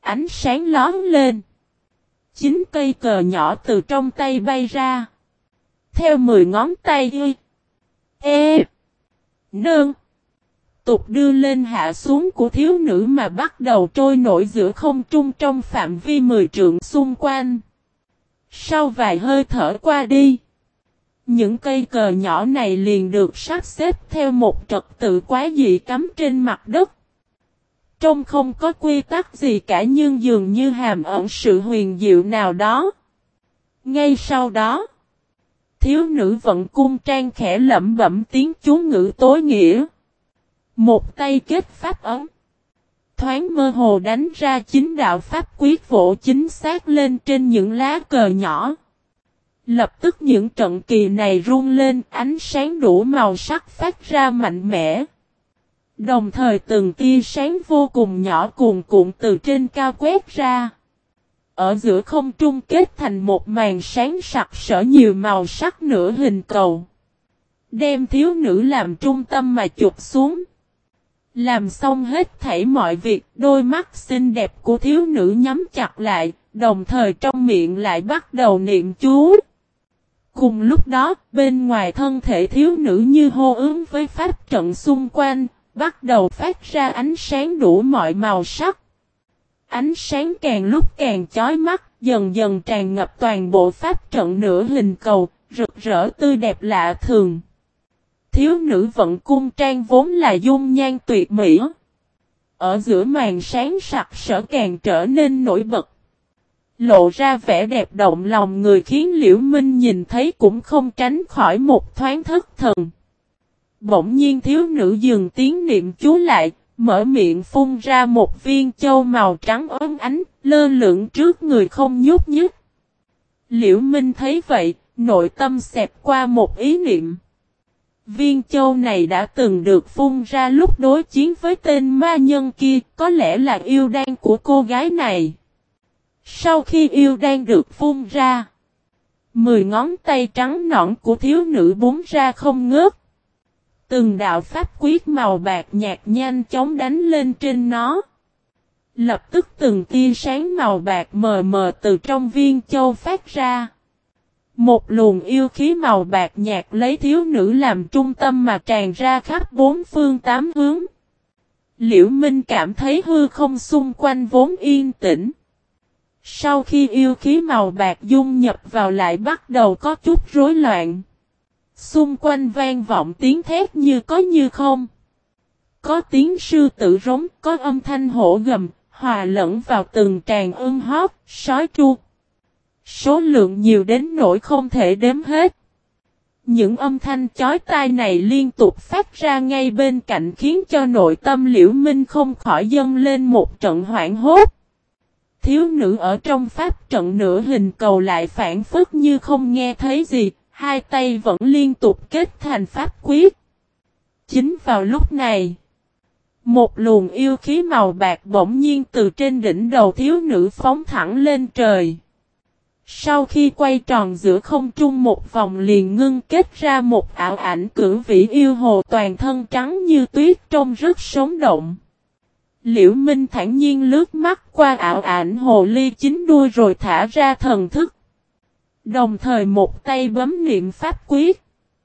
ánh sáng lóe lên. 9 cây cờ nhỏ từ trong tay bay ra. Theo 10 ngón tay y. E. Nương. Tục đưa lên hạ xuống của thiếu nữ mà bắt đầu trôi nổi giữa không trung trong phạm vi 10 trượng xung quanh. Sau vài hơi thở qua đi, những cây cờ nhỏ này liền được sắp xếp theo một trật tự quái dị cắm trên mặt đất. Trông không có quy tắc gì cả nhưng dường như hàm ẩn sự huyền diệu nào đó. Ngay sau đó, thiếu nữ vận cung trang khẽ lẩm bẩm tiếng chú ngữ tối nghĩa. Một tay kết pháp ấm. Thoáng mơ hồ đánh ra 9 đạo pháp quyết vỗ chính xác lên trên những lá cờ nhỏ. Lập tức những trận kỳ này rung lên, ánh sáng đủ màu sắc phát ra mạnh mẽ. Đồng thời từng tia sáng vô cùng nhỏ cuồn cuộn từ trên cao quét ra. Ở giữa không trung kết thành một màn sáng sặc sỡ nhiều màu sắc nửa hình cầu. Đem thiếu nữ làm trung tâm mà chụp xuống. Làm xong hết thảy mọi việc, đôi mắt xinh đẹp của thiếu nữ nhắm chặt lại, đồng thời trong miệng lại bắt đầu niệm chú. Cùng lúc đó, bên ngoài thân thể thiếu nữ như hô ứng với pháp trận xung quanh, bắt đầu phát ra ánh sáng đủ mọi màu sắc. Ánh sáng càng lúc càng chói mắt, dần dần tràn ngập toàn bộ pháp trận nửa hình cầu, rực rỡ tươi đẹp lạ thường. Thiếu nữ vận cung trang vốn là dung nhan tuyệt mỹ. Ở giữa màn sáng sặc sỡ càng trở nên nổi bật. Lộ ra vẻ đẹp động lòng người khiến Liễu Minh nhìn thấy cũng không tránh khỏi một thoáng thất thần. Bỗng nhiên thiếu nữ dừng tiếng niệm chú lại, mở miệng phun ra một viên châu màu trắng óng ánh, lơ lửng trước người không nhúc nhích. Liễu Minh thấy vậy, nội tâm xẹt qua một ý niệm. Viên châu này đã từng được phun ra lúc đối chiến với tên ma nhân kia, có lẽ là yêu đan của cô gái này. Sau khi yêu đan được phun ra, 10 ngón tay trắng nõn của thiếu nữ búng ra không ngớt. Từng đạo pháp quyết màu bạc nhạt nhanh chóng đánh lên trên nó. Lập tức từng tia sáng màu bạc mờ mờ từ trong viên châu phát ra. Một luồng yêu khí màu bạc nhạt lấy thiếu nữ làm trung tâm mà tràn ra khắp 4 phương 8 hướng. Liễu Minh cảm thấy hư không xung quanh vốn yên tĩnh. Sau khi yêu khí màu bạc dung nhập vào lại bắt đầu có chút rối loạn. Xung quanh vang vọng tiếng thét như có như không. Có tiếng sư tử rống, có âm thanh hổ gầm, hòa lẫn vào từng tràng ưng hót, sói tru. Số lượng nhiều đến nỗi không thể đếm hết. Những âm thanh chói tai này liên tục phát ra ngay bên cạnh khiến cho nội tâm Liễu Minh không khỏi dâng lên một trận hoảng hốt. Thiếu nữ ở trong pháp trận nửa hình cầu lại phản phất như không nghe thấy gì, hai tay vẫn liên tục kết thành pháp quyết. Chính vào lúc này, một luồng yêu khí màu bạc bỗng nhiên từ trên đỉnh đầu thiếu nữ phóng thẳng lên trời. Sau khi quay tròn giữa không trung một vòng liền ngưng kết ra một ảo ảnh cửu vĩ yêu hồ toàn thân trắng như tuyết trông rất sống động. Liễu Minh thản nhiên lướt mắt qua ảo ảnh hồ ly chín đuôi rồi thả ra thần thức. Đồng thời một tay bấm niệm pháp quyết.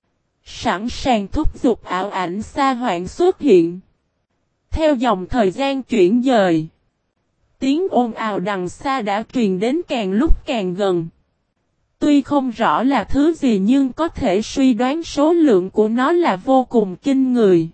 Sẵn sàng thúc giục ảo ảnh xa hoạn xuất hiện. Theo dòng thời gian chuyển dời. Tiếng ồn ào đằng xa đã truyền đến càng lúc càng gần. Tuy không rõ là thứ gì nhưng có thể suy đoán số lượng của nó là vô cùng kinh người.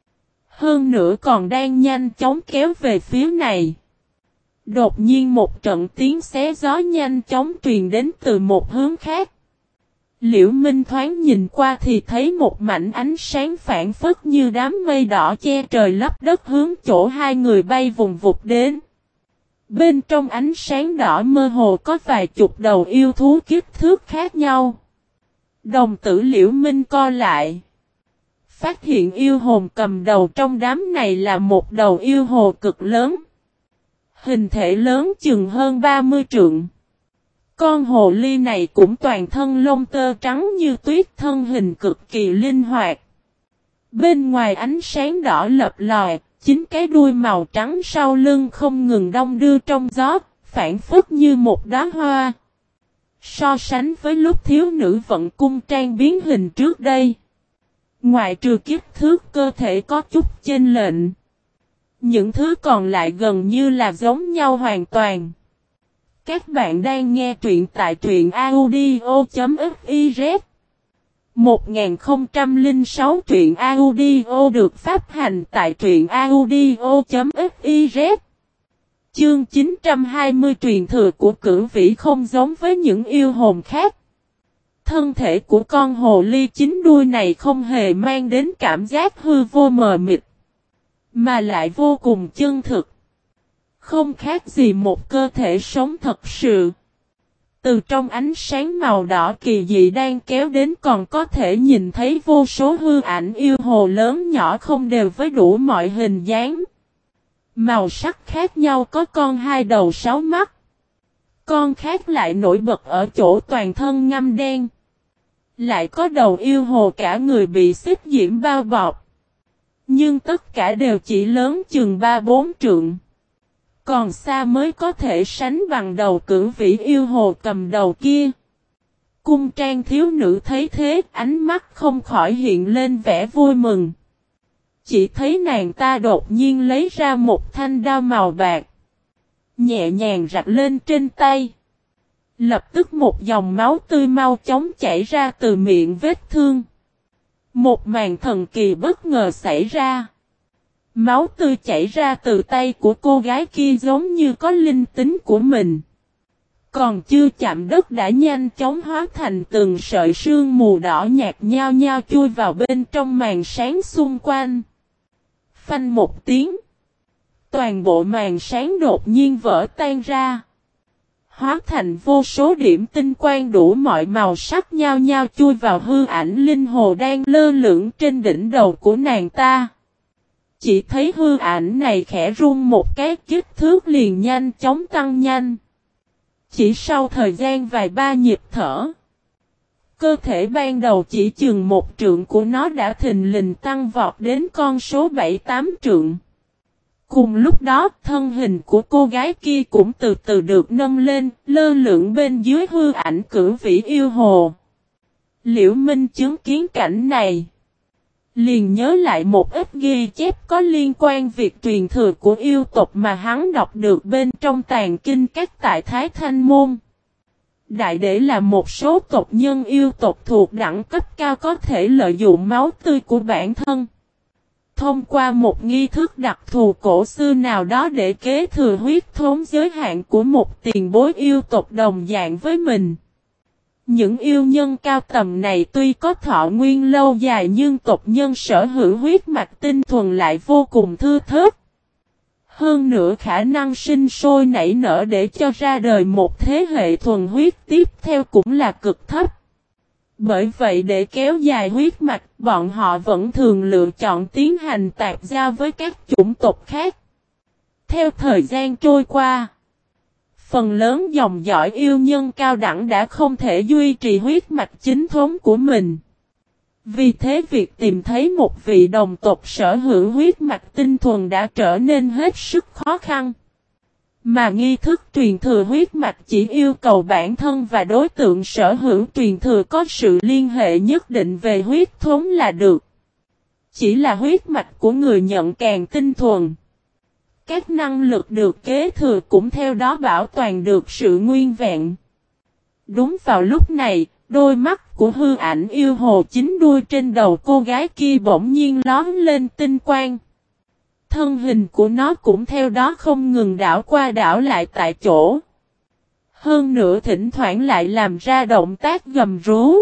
Hơn nữa còn đang nhanh chóng kéo về phía này. Đột nhiên một trận tiếng xé gió nhanh chóng truyền đến từ một hướng khác. Liễu Minh thoáng nhìn qua thì thấy một mảnh ánh sáng phản phất như đám mây đỏ che trời lấp đất hướng chỗ hai người bay vùng vụt đến. Bên trong ánh sáng đỏ mơ hồ có vài chục đầu yêu thú kích thước khác nhau. Đồng tử Liễu Minh co lại. Phát hiện yêu hồn cầm đầu trong đám này là một đầu yêu hồ cực lớn. Hình thể lớn chừng hơn 30 trượng. Con hồ ly này cũng toàn thân lông tơ trắng như tuyết, thân hình cực kỳ linh hoạt. Bên ngoài ánh sáng đỏ lập lòi, Chính cái đuôi màu trắng sau lưng không ngừng đong đưa trong gió, phản phất như một đóa hoa. So sánh với lúc thiếu nữ vận cung trang biến hình trước đây, ngoại trừ kích thước cơ thể có chút chênh lệch, những thứ còn lại gần như là giống nhau hoàn toàn. Các bạn đang nghe truyện tại truyện audio.fiz 1006 truyện audio được phát hành tại truyện audio.fiz. Chương 920 truyền thừa của Cửu Vĩ không giống với những yêu hồn khác. Thân thể của con hồ ly chín đuôi này không hề mang đến cảm giác hư vô mờ mịt, mà lại vô cùng chân thực. Không khác gì một cơ thể sống thật sự. Từ trong ánh sáng màu đỏ kỳ dị đang kéo đến còn có thể nhìn thấy vô số hư ảnh yêu hồ lớn nhỏ không đều với đủ mọi hình dáng. Màu sắc khác nhau, có con 2 đầu 6 mắt. Con khác lại nổi bật ở chỗ toàn thân ngăm đen. Lại có đầu yêu hồ cả người bị xích diễm bao bọc. Nhưng tất cả đều chỉ lớn chừng 3-4 trượng. Còn xa mới có thể sánh bằng đầu Cửu Vĩ yêu hồ cầm đầu kia. Cung trang thiếu nữ thấy thế, ánh mắt không khỏi hiện lên vẻ vui mừng. Chỉ thấy nàng ta đột nhiên lấy ra một thanh đao màu bạc, nhẹ nhàng rạch lên trên tay. Lập tức một dòng máu tươi mau chóng chảy ra từ miệng vết thương. Một màn thần kỳ bất ngờ xảy ra. Máu tươi chảy ra từ tay của cô gái kia giống như có linh tính của mình. Còn chưa chạm đất đã nhanh chóng hóa thành từng sợi sương mù đỏ nhạt nhao nhao chui vào bên trong màn sáng xung quanh. Phanh một tiếng, toàn bộ màn sáng đột nhiên vỡ tan ra. Hóa thành vô số điểm tinh quang đủ mọi màu sắc nhao nhao chui vào hư ảnh linh hồ đang lơ lửng trên đỉnh đầu của nàng ta. Chỉ thấy hư ảnh này khẽ rung một cái, kích thước liền nhanh chóng tăng nhanh. Chỉ sau thời gian vài ba nhịp thở, cơ thể ban đầu chỉ chừng 1 trượng của nó đã thình lình tăng vọt đến con số 7-8 trượng. Cùng lúc đó, thân hình của cô gái kia cũng từ từ được nâng lên, lơ lửng bên dưới hư ảnh Cửu Vĩ yêu hồ. Liễu Minh chứng kiến cảnh này, liền nhớ lại một ít ghi chép có liên quan việc truyền thừa của yêu tộc mà hắn đọc được bên trong tàn kinh các tại Thái Thanh Môn. Đại để là một số tộc nhân yêu tộc thuộc đẳng cấp cao có thể lợi dụng máu tươi của bản thân, thông qua một nghi thức đặc thù cổ xưa nào đó để kế thừa huyết thống giới hạn của một tiền bối yêu tộc đồng dạng với mình. Những yêu nhân cao tầm này tuy có thọ nguyên lâu dài nhưng tộc nhân sở hữu huyết mạch tinh thuần lại vô cùng thưa thớt. Hơn nữa khả năng sinh sôi nảy nở để cho ra đời một thế hệ thuần huyết tiếp theo cũng là cực thấp. Bởi vậy để kéo dài huyết mạch, bọn họ vẫn thường lựa chọn tiến hành tạp giao với các chủng tộc khác. Theo thời gian trôi qua, phần lớn dòng dõi yêu nhân cao đẳng đã không thể duy trì huyết mạch chính thống của mình. Vì thế việc tìm thấy một vị đồng tộc sở hữu huyết mạch tinh thuần đã trở nên hết sức khó khăn. Mà nghi thức truyền thừa huyết mạch chỉ yêu cầu bản thân và đối tượng sở hữu truyền thừa có sự liên hệ nhất định về huyết thống là được. Chỉ là huyết mạch của người nhận càng tinh thuần, các năng lực được kế thừa cũng theo đó bảo toàn được sự nguyên vẹn. Đúng vào lúc này, đôi mắt của hư ảnh yêu hồ chín đuôi trên đầu cô gái kia bỗng nhiên lóe lên tinh quang. Thân hình của nó cũng theo đó không ngừng đảo qua đảo lại tại chỗ. Hơn nữa thỉnh thoảng lại làm ra động tác gầm rú.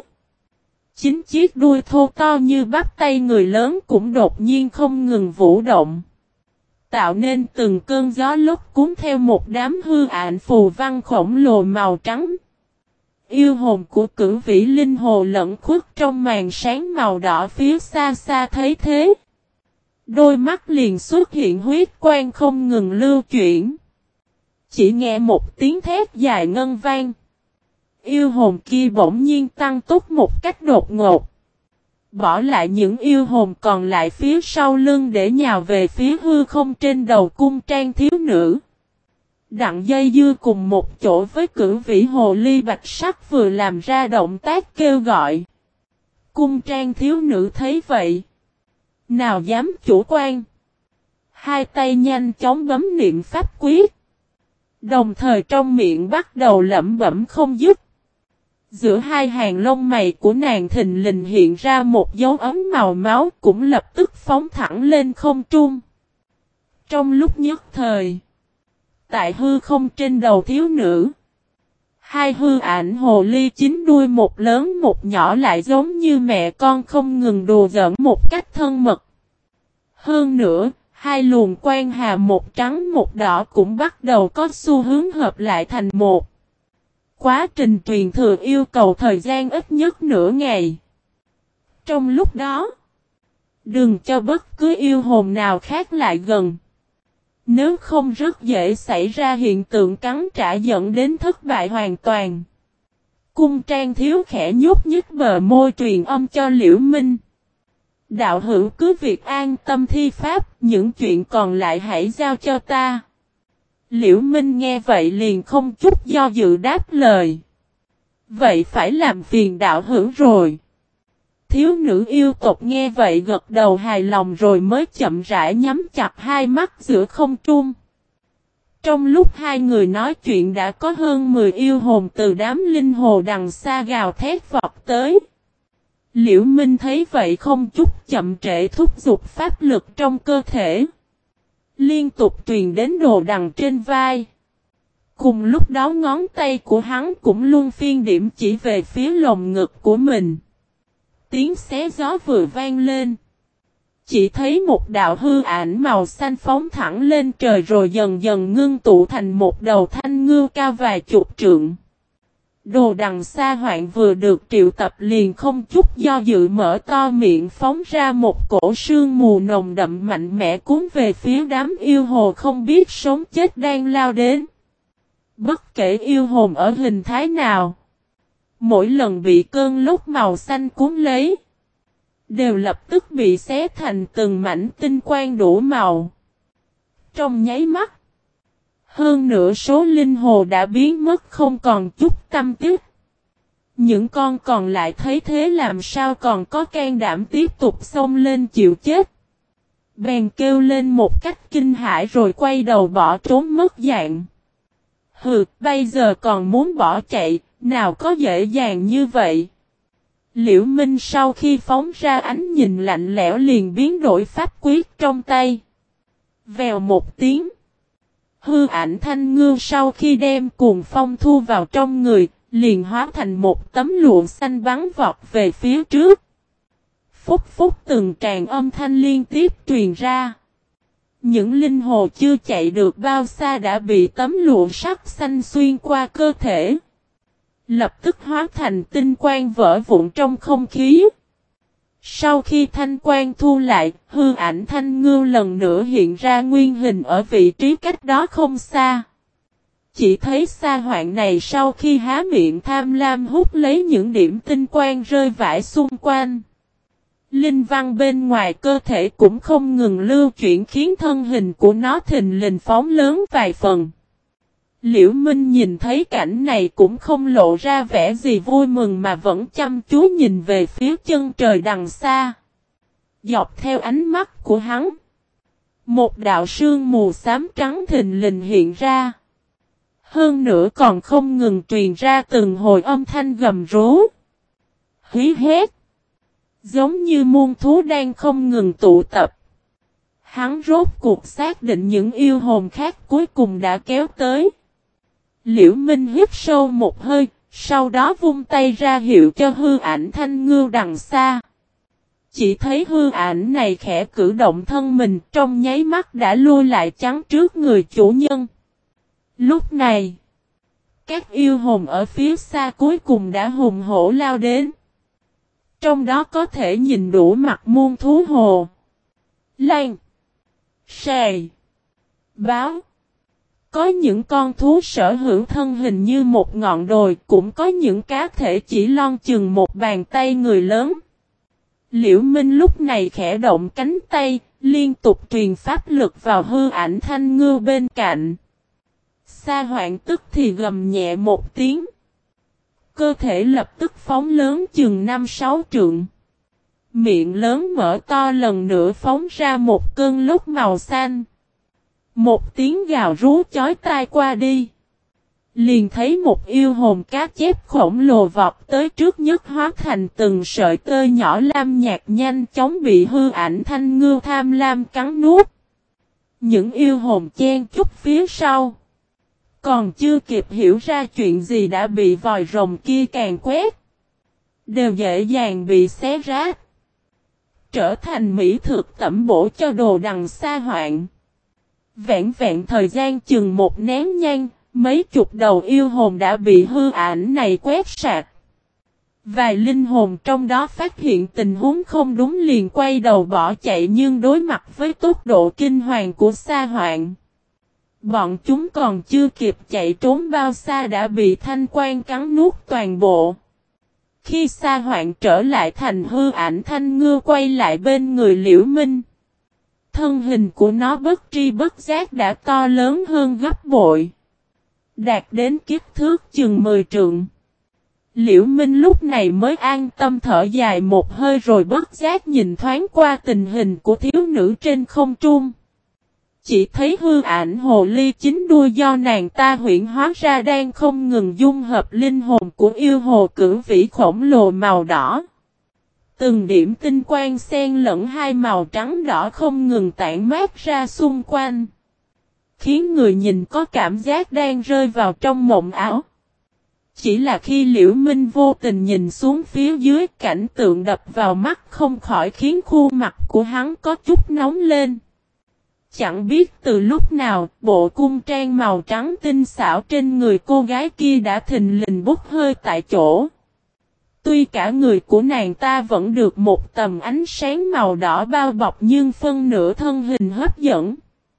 9 chiếc đuôi thô to như bắp tay người lớn cũng đột nhiên không ngừng vũ động, tạo nên từng cơn gió lốc cuốn theo một đám hư ảnh phù văn khổng lồ màu trắng. Yêu hồn của Cửu Vĩ linh hồ lẫn khuất trong màn sáng màu đỏ phía xa xa thấy thế, đôi mắt liền xuất hiện huyết quang không ngừng lưu chuyển. Chỉ nghe một tiếng thét dài ngân vang, yêu hồn kia bỗng nhiên tăng tốc một cách đột ngột. Bỏ lại những yêu hồn còn lại phía sau lưng để nhào về phía hư không trên đầu cung trang thiếu nữ. Đặng dây dưa cùng một chỗ với cửu vĩ hồ ly bạch sắc vừa làm ra động tác kêu gọi. Cung trang thiếu nữ thấy vậy. Nào dám chủ quan. Hai tay nhanh chóng bấm niệm pháp quyết. Đồng thời trong miệng bắt đầu lẩm bẩm không dứt. Giữa hai hàng lông mày của nàng thình lình hiện ra một dấu ấm màu máu cũng lập tức phóng thẳng lên không trung. Trong lúc nhất thời, tại hư không trên đầu thiếu nữ, hai hư ảnh hồ ly chín đuôi một lớn một nhỏ lại giống như mẹ con không ngừng đùa giỡn một cách thân mật. Hơn nữa, hai luồng quang hà một trắng một đỏ cũng bắt đầu có xu hướng hợp lại thành một. Quá trình truyền thừa yêu cầu thời gian ít nhất nửa ngày. Trong lúc đó, đừng cho bất cứ yêu hồn nào khác lại gần. Nếu không rất dễ xảy ra hiện tượng cắn trả dẫn đến thất bại hoàn toàn. Cung trang thiếu khẽ nhúc nhích bờ môi truyền âm cho Liễu Minh. Đạo hữu cứ việc an tâm thi pháp, những chuyện còn lại hãy giao cho ta. Liễu Minh nghe vậy liền không chút do dự đáp lời. Vậy phải làm phiền đạo hữu rồi. Thiếu nữ yêu tộc nghe vậy gật đầu hài lòng rồi mới chậm rãi nhắm chặt hai mắt giữa không trung. Trong lúc hai người nói chuyện đã có hơn 10 yêu hồn từ đám linh hồ đằng xa gào thét vọt tới. Liễu Minh thấy vậy không chút chậm trễ thúc giục pháp lực trong cơ thể. Liên tục truyền đến đồ đằng trên vai. Cùng lúc đó ngón tay của hắn cũng luân phiên điểm chỉ về phía lồng ngực của mình. Tiếng xé gió vừa vang lên. Chỉ thấy một đạo hư ảnh màu xanh phóng thẳng lên trời rồi dần dần ngưng tụ thành một đầu thanh ngưu cao vài chục trượng. Đồ đằng xa hoạn vừa được triệu tập liền không chút do dự mở to miệng phóng ra một cổ sương mù nồng đậm mạnh mẽ cuốn về phía đám yêu hồ không biết sống chết đang lao đến. Bất kể yêu hồn ở hình thái nào, mỗi lần bị cơn lốc màu xanh cuốn lấy, đều lập tức bị xé thành từng mảnh tinh quang đủ màu. Trong nháy mắt, hơn nửa số linh hồ đã biến mất không còn chút tăm tích. Những con còn lại thấy thế làm sao còn có can đảm tiếp tục xông lên chịu chết. Bèn kêu lên một cách kinh hãi rồi quay đầu bỏ trốn mất dạng. Hừ, bây giờ còn muốn bỏ chạy, nào có dễ dàng như vậy. Liễu Minh sau khi phóng ra ánh nhìn lạnh lẽo liền biến đổi pháp quyết trong tay. Vèo một tiếng. Hư ảnh thanh ngưu sau khi đem cuồng phong thu vào trong người, liền hóa thành một tấm lụa xanh bắn vọt về phía trước. Phúc phúc từng tràng âm thanh liên tiếp truyền ra. Những linh hồ chưa chạy được bao xa đã bị tấm lụa sắc xanh xuyên qua cơ thể. Lập tức hóa thành tinh quang vỡ vụn trong không khí. Sau khi thanh quang thu lại, hư ảnh thanh ngưu lần nữa hiện ra nguyên hình ở vị trí cách đó không xa. Chỉ thấy sa hoạn này sau khi há miệng tham lam hút lấy những điểm tinh quang rơi vãi xung quanh. Linh văn bên ngoài cơ thể cũng không ngừng lưu chuyển khiến thân hình của nó thình lình phóng lớn vài phần. Liễu Minh nhìn thấy cảnh này cũng không lộ ra vẻ gì vui mừng mà vẫn chăm chú nhìn về phía chân trời đằng xa. Dọc theo ánh mắt của hắn, một đạo sương mù xám trắng thình lình hiện ra. Hơn nữa còn không ngừng truyền ra từng hồi âm thanh gầm rú, hí hét, giống như muôn thú đang không ngừng tụ tập. Hắn rốt cuộc xác định những yêu hồn khác cuối cùng đã kéo tới. Liễu Minh hít sâu một hơi, sau đó vung tay ra hiệu cho hư ảnh thanh ngưu đằng xa. Chỉ thấy hư ảnh này khẽ cử động thân mình trong nháy mắt đã lui lại chắn trước người chủ nhân. Lúc này, các yêu hồn ở phía xa cuối cùng đã hùng hổ lao đến. Trong đó có thể nhìn đủ mặt muôn thú hồ, lan, sài, báo. Có những con thú sở hữu thân hình như một ngọn đồi, cũng có những cá thể chỉ lon chừng một bàn tay người lớn. Liễu Minh lúc này khẽ động cánh tay, liên tục truyền pháp lực vào hư ảnh Thanh Ngưu bên cạnh. Sa Hoạn tức thì gầm nhẹ một tiếng. Cơ thể lập tức phóng lớn chừng 5-6 trượng. Miệng lớn mở to lần nữa phóng ra một cơn lốc màu xanh. Một tiếng gào rú chói tai qua đi. Liền thấy một yêu hồn cá chép khổng lồ vọt tới trước nhất hóa thành từng sợi tơ nhỏ lam nhạt nhanh chóng bị hư ảnh Thanh Ngưu tham lam cắn nuốt. Những yêu hồn chen chúc phía sau. Còn chưa kịp hiểu ra chuyện gì đã bị vòi rồng kia càn quét. Đều dễ dàng bị xé rách. Trở thành mỹ thực tẩm bổ cho đồ đằng Sa Hoạn. Vẹn vẹn thời gian chừng một nén nhang. Mấy chục đầu yêu hồn đã bị hư ảnh này quét sạch. Vài linh hồn trong đó phát hiện tình huống không đúng liền quay đầu bỏ chạy nhưng đối mặt với tốc độ kinh hoàng của Sa Hoạn. Bọn chúng còn chưa kịp chạy trốn bao xa đã bị thanh quan cắn nuốt toàn bộ. Khi Sa Hoạn trở lại thành hư ảnh Thanh Ngưu quay lại bên người Liễu Minh. Thân hình của nó bất tri bất giác đã to lớn hơn gấp bội. Đạt đến kích thước chừng 10 trượng. Liễu Minh lúc này mới an tâm thở dài một hơi rồi bất giác nhìn thoáng qua tình hình của thiếu nữ trên không trung. Chỉ thấy hư ảnh hồ ly chính đuôi do nàng ta huyễn hóa ra đang không ngừng dung hợp linh hồn của yêu hồ cửu vĩ khổng lồ màu đỏ. Từng điểm tinh quang xen lẫn hai màu trắng đỏ không ngừng tản mát ra xung quanh. Khiến người nhìn có cảm giác đang rơi vào trong mộng ảo. Chỉ là khi Liễu Minh vô tình nhìn xuống phía dưới cảnh tượng đập vào mắt không khỏi khiến khuôn mặt của hắn có chút nóng lên. Chẳng biết từ lúc nào bộ cung trang màu trắng tinh xảo trên người cô gái kia đã thình lình bốc hơi tại chỗ. Tuy cả người của nàng ta vẫn được một tầm ánh sáng màu đỏ bao bọc nhưng phân nửa thân hình hấp dẫn.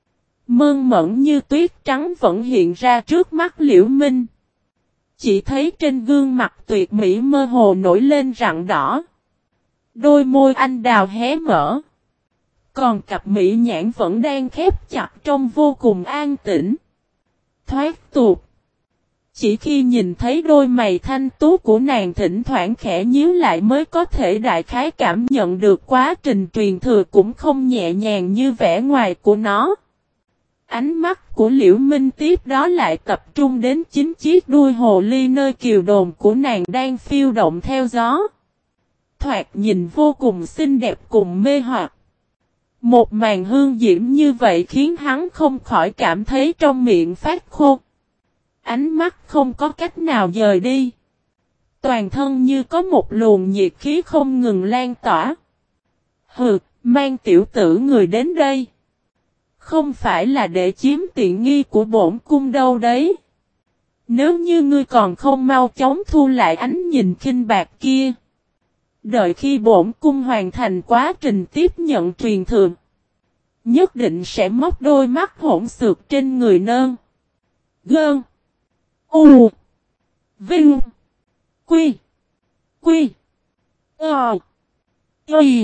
Mơn mởn như tuyết trắng vẫn hiện ra trước mắt Liễu Minh. Chỉ thấy trên gương mặt tuyệt mỹ mơ hồ nổi lên rặng đỏ. Đôi môi anh đào hé mở. Còn cặp mỹ nhãn vẫn đang khép chặt trông vô cùng an tĩnh. Thoát tục. Chỉ khi nhìn thấy đôi mày thanh tú của nàng thỉnh thoảng khẽ nhíu lại mới có thể đại khái cảm nhận được quá trình truyền thừa cũng không nhẹ nhàng như vẻ ngoài của nó. Ánh mắt của Liễu Minh tiếp đó lại tập trung đến 9 chiếc đuôi hồ ly nơi kiều đồn của nàng đang phiêu động theo gió. Thoạt nhìn vô cùng xinh đẹp cùng mê hoặc. Một màn hương diễm như vậy khiến hắn không khỏi cảm thấy trong miệng phát khô. Ánh mắt không có cách nào dời đi. Toàn thân như có một luồng nhiệt khí không ngừng lan tỏa. Hừ, mang tiểu tử người đến đây. Không phải là để chiếm tiện nghi của bổn cung đâu đấy. Nếu như ngươi còn không mau chóng thu lại ánh nhìn khinh bạc kia. Đợi khi bổn cung hoàn thành quá trình tiếp nhận truyền thừa. Nhất định sẽ móc đôi mắt hỗn xược trên người nơn. Gơn. U. Vinh. Quy. Quy. Ờ. Y.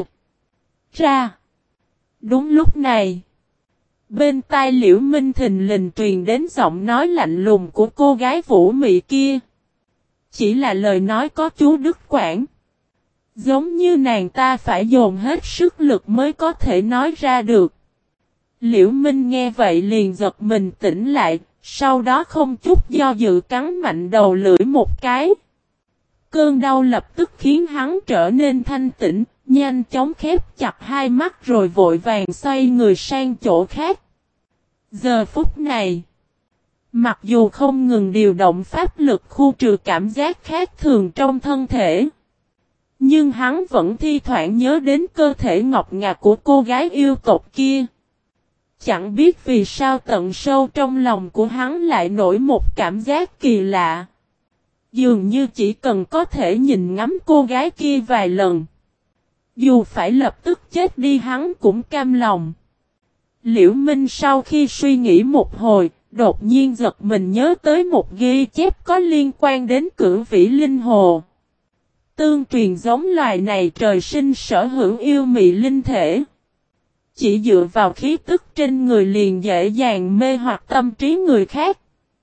Ra. Đúng lúc này. Bên tai Liễu Minh thình lình truyền đến giọng nói lạnh lùng của cô gái vũ mị kia. Chỉ là lời nói có chú Đức Quảng. Giống như nàng ta phải dồn hết sức lực mới có thể nói ra được. Liễu Minh nghe vậy liền giật mình tỉnh lại, sau đó không chút do dự cắn mạnh đầu lưỡi một cái. Cơn đau lập tức khiến hắn trở nên thanh tĩnh, nhanh chóng khép chặt hai mắt rồi vội vàng xoay người sang chỗ khác. Giờ phút này, mặc dù không ngừng điều động pháp lực khu trừ cảm giác khác thường trong thân thể, nhưng hắn vẫn thi thoảng nhớ đến cơ thể ngọc ngà của cô gái yêu tộc kia. Chẳng biết vì sao tận sâu trong lòng của hắn lại nổi một cảm giác kỳ lạ. Dường như chỉ cần có thể nhìn ngắm cô gái kia vài lần. Dù phải lập tức chết đi hắn cũng cam lòng. Liễu Minh sau khi suy nghĩ một hồi, đột nhiên giật mình nhớ tới một ghi chép có liên quan đến Cửu Vĩ Linh Hồ. Tương truyền giống loài này trời sinh sở hữu yêu mị linh thể. Chỉ dựa vào khí tức trên người liền dễ dàng mê hoặc tâm trí người khác.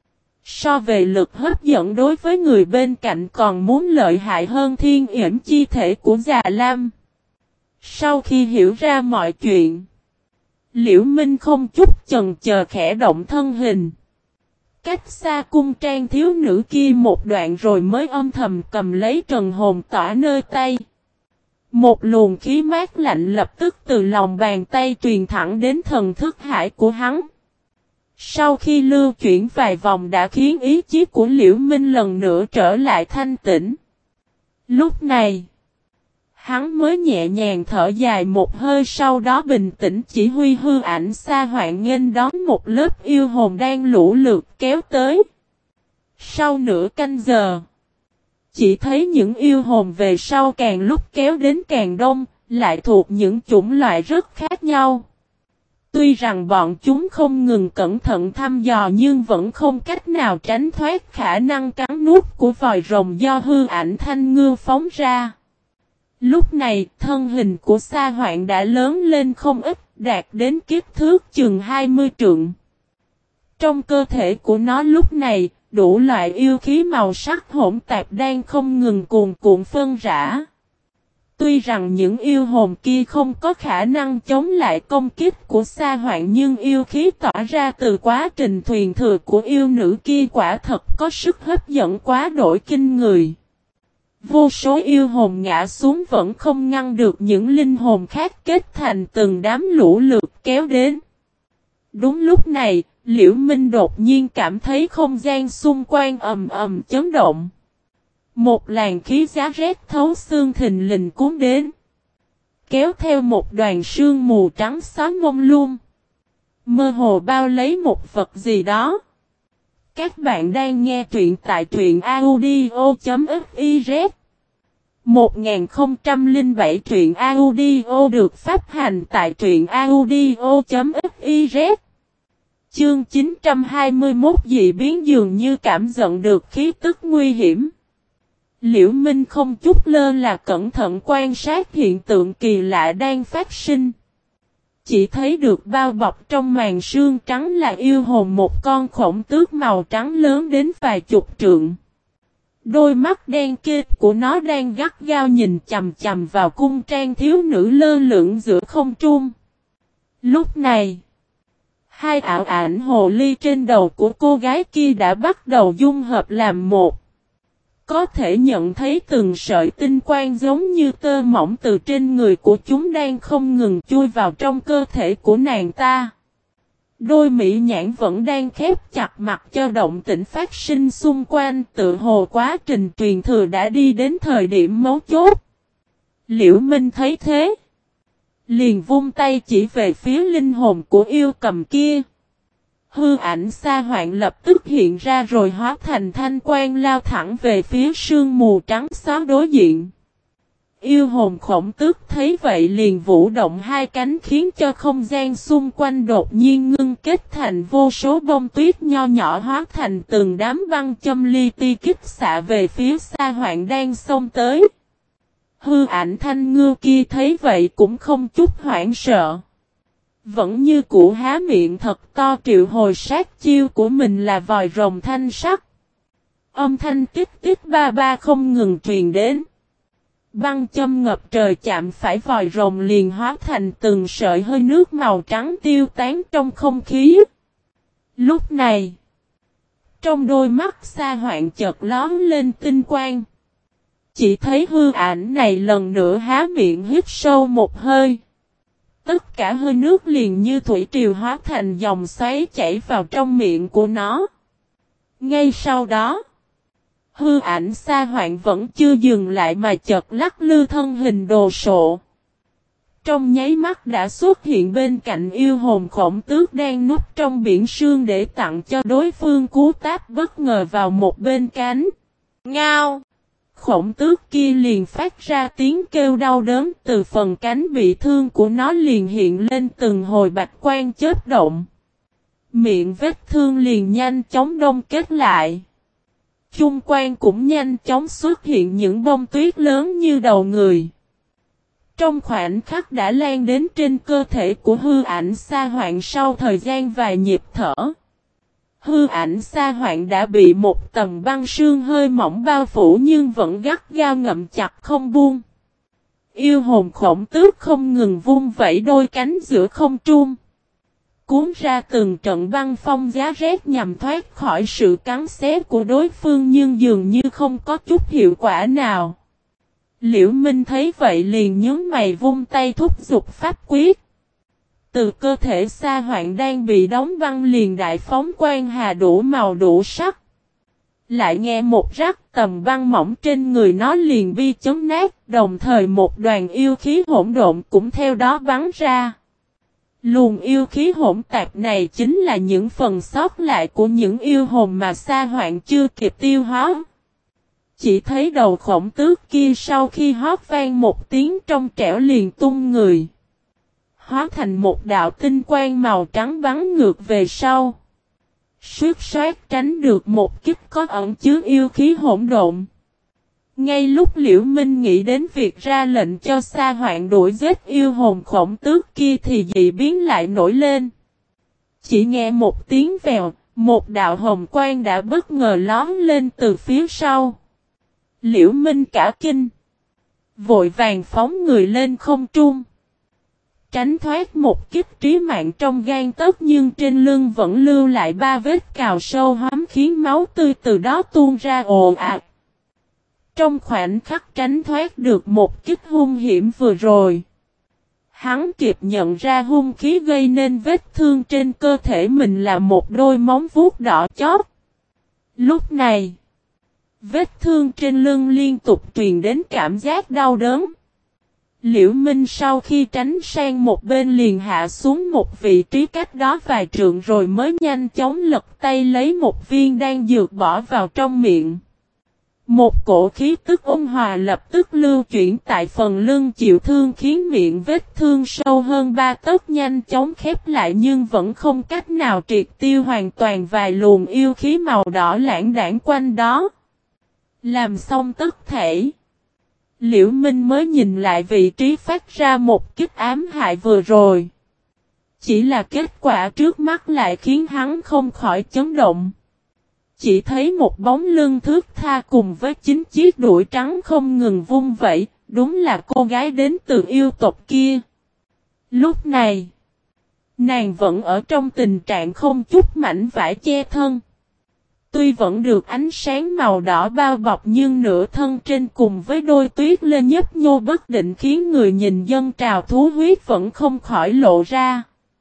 So về lực hấp dẫn đối với người bên cạnh còn muốn lợi hại hơn thiên yểm chi thể của Già Lam. Sau khi hiểu ra mọi chuyện, Liễu Minh không chút chần chờ khẽ động thân hình. Cách xa cung trang thiếu nữ kia một đoạn rồi mới âm thầm cầm lấy trần hồn tỏa nơi tay. Một luồng khí mát lạnh lập tức từ lòng bàn tay truyền thẳng đến thần thức hải của hắn. Sau khi lưu chuyển vài vòng đã khiến ý chí của Liễu Minh lần nữa trở lại thanh tĩnh. Lúc này, hắn mới nhẹ nhàng thở dài một hơi, sau đó bình tĩnh chỉ huy hư ảnh xa hoạn nghênh đón một lớp yêu hồn đang lũ lượt kéo tới. Sau nửa canh giờ, chỉ thấy những yêu hồn về sau càng lúc kéo đến càng đông, lại thuộc những chủng loại rất khác nhau. Tuy rằng bọn chúng không ngừng cẩn thận thăm dò nhưng vẫn không cách nào tránh thoát khả năng cắn nuốt của vòi rồng do hư ảnh thanh ngư phóng ra. Lúc này, thân hình của Sa Hoạn đã lớn lên không ít, đạt đến kích thước chừng 20 trượng. Trong cơ thể của nó lúc này, đủ loại yêu khí màu sắc hỗn tạp đang không ngừng cuồn cuộn phân rã. Tuy rằng những yêu hồn kia không có khả năng chống lại công kích của Sa Hoạn nhưng yêu khí tỏa ra từ quá trình truyền thừa của yêu nữ kia quả thật có sức hấp dẫn quá đổi kinh người. Vô số yêu hồn ngã xuống vẫn không ngăn được những linh hồn khác kết thành từng đám lũ lượt kéo đến. Đúng lúc này, Liễu Minh đột nhiên cảm thấy không gian xung quanh ầm ầm chấn động. Một làn khí giá rét thấu xương thình lình cuốn đến. Kéo theo một đoàn sương mù trắng xóa mông lung. Mơ hồ bao lấy một vật gì đó. Các bạn đang nghe truyện tại truyện audio.fiz 1007 truyện audio được phát hành tại truyện audio.fiz. Chương 921 dị biến dường như cảm nhận được khí tức nguy hiểm. Liễu Minh không chút lơ là cẩn thận quan sát hiện tượng kỳ lạ đang phát sinh. Chỉ thấy được bao bọc trong màn sương trắng là yêu hồn một con khổng tước màu trắng lớn đến vài chục trượng. Đôi mắt đen kia của nó đang gắt gao nhìn chằm chằm vào cung trang thiếu nữ lơ lửng giữa không trung. Lúc này, hai ảo ảnh hồ ly trên đầu của cô gái kia đã bắt đầu dung hợp làm một. Có thể nhận thấy từng sợi tinh quang giống như tơ mỏng từ trên người của chúng đang không ngừng chui vào trong cơ thể của nàng ta. Đôi mỹ nhãn vẫn đang khép chặt mặt cho động tĩnh phát sinh xung quanh, tự hồ quá trình truyền thừa đã đi đến thời điểm mấu chốt. Liễu Minh thấy thế, liền vung tay chỉ về phía linh hồn của yêu cầm kia. Hư ảnh Sa Hoạn lập tức hiện ra rồi hóa thành thanh quang lao thẳng về phía sương mù trắng xóa đối diện. Yêu hồn khổng tước thấy vậy liền vũ động hai cánh khiến cho không gian xung quanh đột nhiên ngưng kết thành vô số bông tuyết nho nhỏ hóa thành từng đám băng châm li ti kích xạ về phía Sa Hoạn đang xông tới. Hư ảnh thanh ngư kia thấy vậy cũng không chút hoảng sợ. Vẫn như cũ há miệng thật to triệu hồi sát chiêu của mình là vòi rồng thanh sắc. Âm thanh tích tích ba ba không ngừng truyền đến. Băng châm ngập trời chạm phải vòi rồng liền hóa thành từng sợi hơi nước màu trắng tiêu tán trong không khí. Lúc này, trong đôi mắt Sa Hoạn chợt lóe lên tinh quang. Chỉ thấy hư ảnh này lần nữa há miệng hít sâu một hơi. Tất cả hơi nước liền như thủy triều hóa thành dòng xoáy chảy vào trong miệng của nó. Ngay sau đó, hư ảnh Sa Hoạn vẫn chưa dừng lại mà chợt lắc lư thân hình đồ sộ. Trong nháy mắt đã xuất hiện bên cạnh yêu hồn khổng tước đang núp trong biển sương để tặng cho đối phương cú táp bất ngờ vào một bên cánh. Ngao! Khổng tước kia liền phát ra tiếng kêu đau đớn, từ phần cánh bị thương của nó liền hiện lên từng hồi bạch quang chớp động. Miệng vết thương liền nhanh chóng đông kết lại. Chung quanh cũng nhanh chóng xuất hiện những bông tuyết lớn như đầu người. Trong khoảnh khắc đã lan đến trên cơ thể của hư ảnh Sa Hoạn sau thời gian vài nhịp thở. Hư ảnh Sa Hoạn đã bị một tầng băng sương hơi mỏng bao phủ nhưng vẫn gắt gao ngậm chặt không buông. Yêu hồn khổng tước không ngừng vung vẩy đôi cánh giữa không trung, cuốn ra từng trận băng phong giá rét nhằm thoát khỏi sự cắn xé của đối phương nhưng dường như không có chút hiệu quả nào. Liễu Minh thấy vậy liền nhướng mày vung tay thúc giục pháp quyết. Từ cơ thể Sa Hoạn đang bị đóng băng liền đại phóng quang hà đủ màu đủ sắc. Lại nghe một rắc tầm băng mỏng trên người nó liền bi chấm nát, đồng thời một đoàn yêu khí hỗn độn cũng theo đó bắn ra. Luồng yêu khí hỗn tạp này chính là những phần sót lại của những yêu hồn mà Sa Hoạn chưa kịp tiêu hóa. Chỉ thấy đầu khổng tước kia sau khi hót vang một tiếng trong trẻo liền tung người, hóa thành một đạo tinh quang màu trắng bắn ngược về sau. Suýt soát tránh được một kích có ẩn chứa yêu khí hỗn độn. Ngay lúc Liễu Minh nghĩ đến việc ra lệnh cho Sa Hoạn đuổi giết yêu hồn khổng tước kia thì dị biến lại nổi lên. Chỉ nghe một tiếng vèo, một đạo hồng quang đã bất ngờ lóm lên từ phía sau. Liễu Minh cả kinh, vội vàng phóng người lên không trung, tránh thoát một kích trí mạng trong gan tấc nhưng trên lưng vẫn lưu lại 3 vết cào sâu hoắm khiến máu tươi từ đó tuôn ra ồ ạt. Trong khoảnh khắc tránh thoát được một kích hung hiểm vừa rồi, hắn kịp nhận ra hung khí gây nên vết thương trên cơ thể mình là một đôi móng vuốt đỏ chót. Lúc này, vết thương trên lưng liên tục truyền đến cảm giác đau đớn. Liễu Minh sau khi tránh sang một bên liền hạ xuống một vị trí cách đó vài trượng rồi mới nhanh chóng lật tay lấy một viên đan dược bỏ vào trong miệng. Một cổ khí tức ôn hòa lập tức lưu chuyển tại phần lưng chịu thương khiến miệng vết thương sâu hơn 3 tấc nhanh chóng khép lại nhưng vẫn không cách nào triệt tiêu hoàn toàn vài luồng yêu khí màu đỏ lãng đãng quanh đó. Làm xong tất thể, Liễu Minh mới nhìn lại vị trí phát ra một kích ám hại vừa rồi. Chỉ là kết quả trước mắt lại khiến hắn không khỏi chấn động. Chỉ thấy một bóng lưng thướt tha cùng với 9 chiếc đuổi trắng không ngừng vung vẩy, đúng là cô gái đến từ yêu tộc kia. Lúc này, nàng vẫn ở trong tình trạng không chút mảnh vải che thân. Tuy vẫn được ánh sáng màu đỏ bao bọc nhưng nửa thân trên cùng với đôi tuyết lên nhấp nhô bất định khiến người nhìn dâng trào thú huyết vẫn không khỏi lộ ra.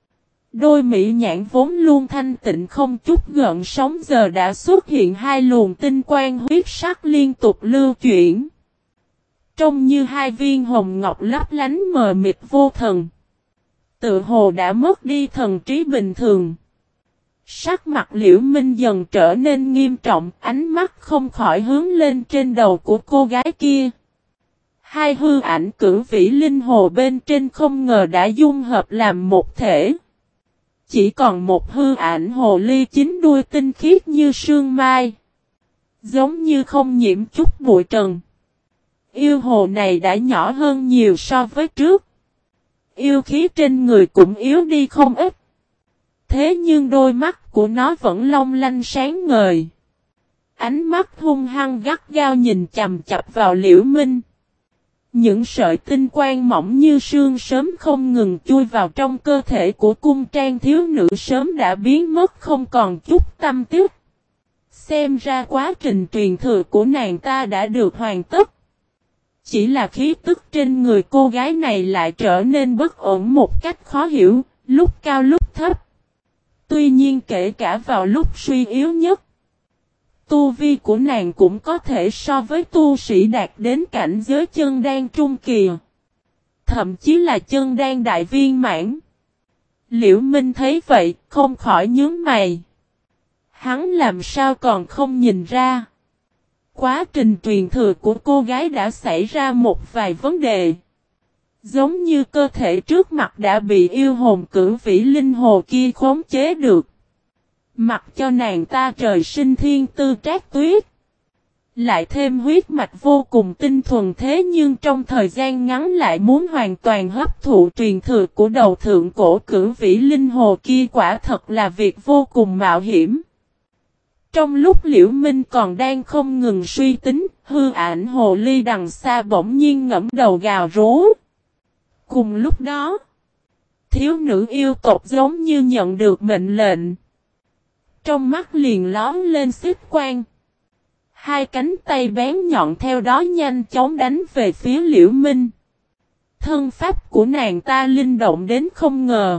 Đôi mỹ nhãn vốn luôn thanh tịnh không chút gợn sóng giờ đã xuất hiện 2 luồng tinh quang huyết sắc liên tục lưu chuyển. Trông như 2 viên hồng ngọc lấp lánh mờ mịt vô thần. Tự hồ đã mất đi thần trí bình thường. Sắc mặt Liễu Minh dần trở nên nghiêm trọng, ánh mắt không khỏi hướng lên trên đầu của cô gái kia. 2 hư ảnh cửu vĩ linh hồ bên trên không ngờ đã dung hợp làm một thể. Chỉ còn một hư ảnh hồ ly chín đuôi tinh khiết như sương mai, giống như không nhiễm chút bụi trần. Yêu hồ này đã nhỏ hơn nhiều so với trước. Yêu khí trên người cũng yếu đi không ít. Thế nhưng đôi mắt của nó vẫn long lanh sáng ngời. Ánh mắt hung hăng gắt gao nhìn chằm chằm vào Liễu Minh. Những sợi tinh quang mỏng như sương sớm không ngừng chui vào trong cơ thể của cung trang thiếu nữ sớm đã biến mất không còn chút tăm tích. Xem ra quá trình truyền thừa của nàng ta đã được hoàn tất. Chỉ là khí tức trên người cô gái này lại trở nên bất ổn một cách khó hiểu, lúc cao lúc thấp. Tuy nhiên kể cả vào lúc suy yếu nhất, tu vi của nàng cũng có thể so với tu sĩ đạt đến cảnh giới chân đan trung kỳ. Thậm chí là chân đan đại viên mãn. Liễu Minh thấy vậy, không khỏi nhướng mày. Hắn làm sao còn không nhìn ra. Quá trình truyền thừa của cô gái đã xảy ra một vài vấn đề. Giống như cơ thể trước mặt đã bị yêu hồn cửu vĩ linh hồ kia khống chế được. Mặc cho nàng ta trời sinh thiên tư trác tuyết. Lại thêm huyết mạch vô cùng tinh thuần thế nhưng trong thời gian ngắn lại muốn hoàn toàn hấp thụ truyền thừa của đầu thượng cổ cửu vĩ linh hồ kia quả thật là việc vô cùng mạo hiểm. Trong lúc Liễu Minh còn đang không ngừng suy tính, hư ảnh hồ ly đằng xa bỗng nhiên ngẫm đầu gào rú. Cùng lúc đó, thiếu nữ yêu tộc giống như nhận được mệnh lệnh. Trong mắt liền lóm lên xích quang. Hai cánh tay bén nhọn theo đó nhanh chóng đánh về phía Liễu Minh. Thân pháp của nàng ta linh động đến không ngờ.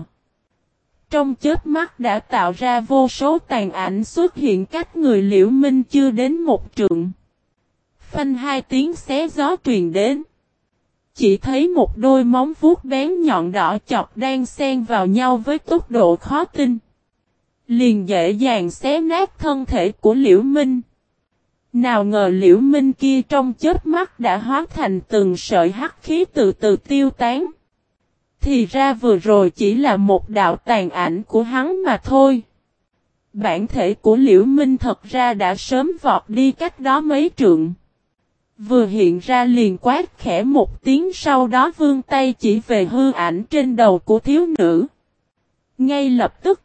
Trong chớp mắt đã tạo ra vô số tàn ảnh xuất hiện cách người Liễu Minh chưa đến một trượng. Phanh hai tiếng xé gió truyền đến. Chỉ thấy một đôi móng vuốt bén nhọn đỏ chọc đang xen vào nhau với tốc độ khó tin. Liền dễ dàng xé nát thân thể của Liễu Minh. Nào ngờ Liễu Minh kia trong chớp mắt đã hóa thành từng sợi hắc khí từ từ tiêu tán. Thì ra vừa rồi chỉ là một đạo tàn ảnh của hắn mà thôi. Bản thể của Liễu Minh thật ra đã sớm vọt đi cách đó mấy trượng. Vừa hiện ra liền quát khẽ một tiếng, sau đó vươn tay chỉ về hư ảnh trên đầu của thiếu nữ. Ngay lập tức,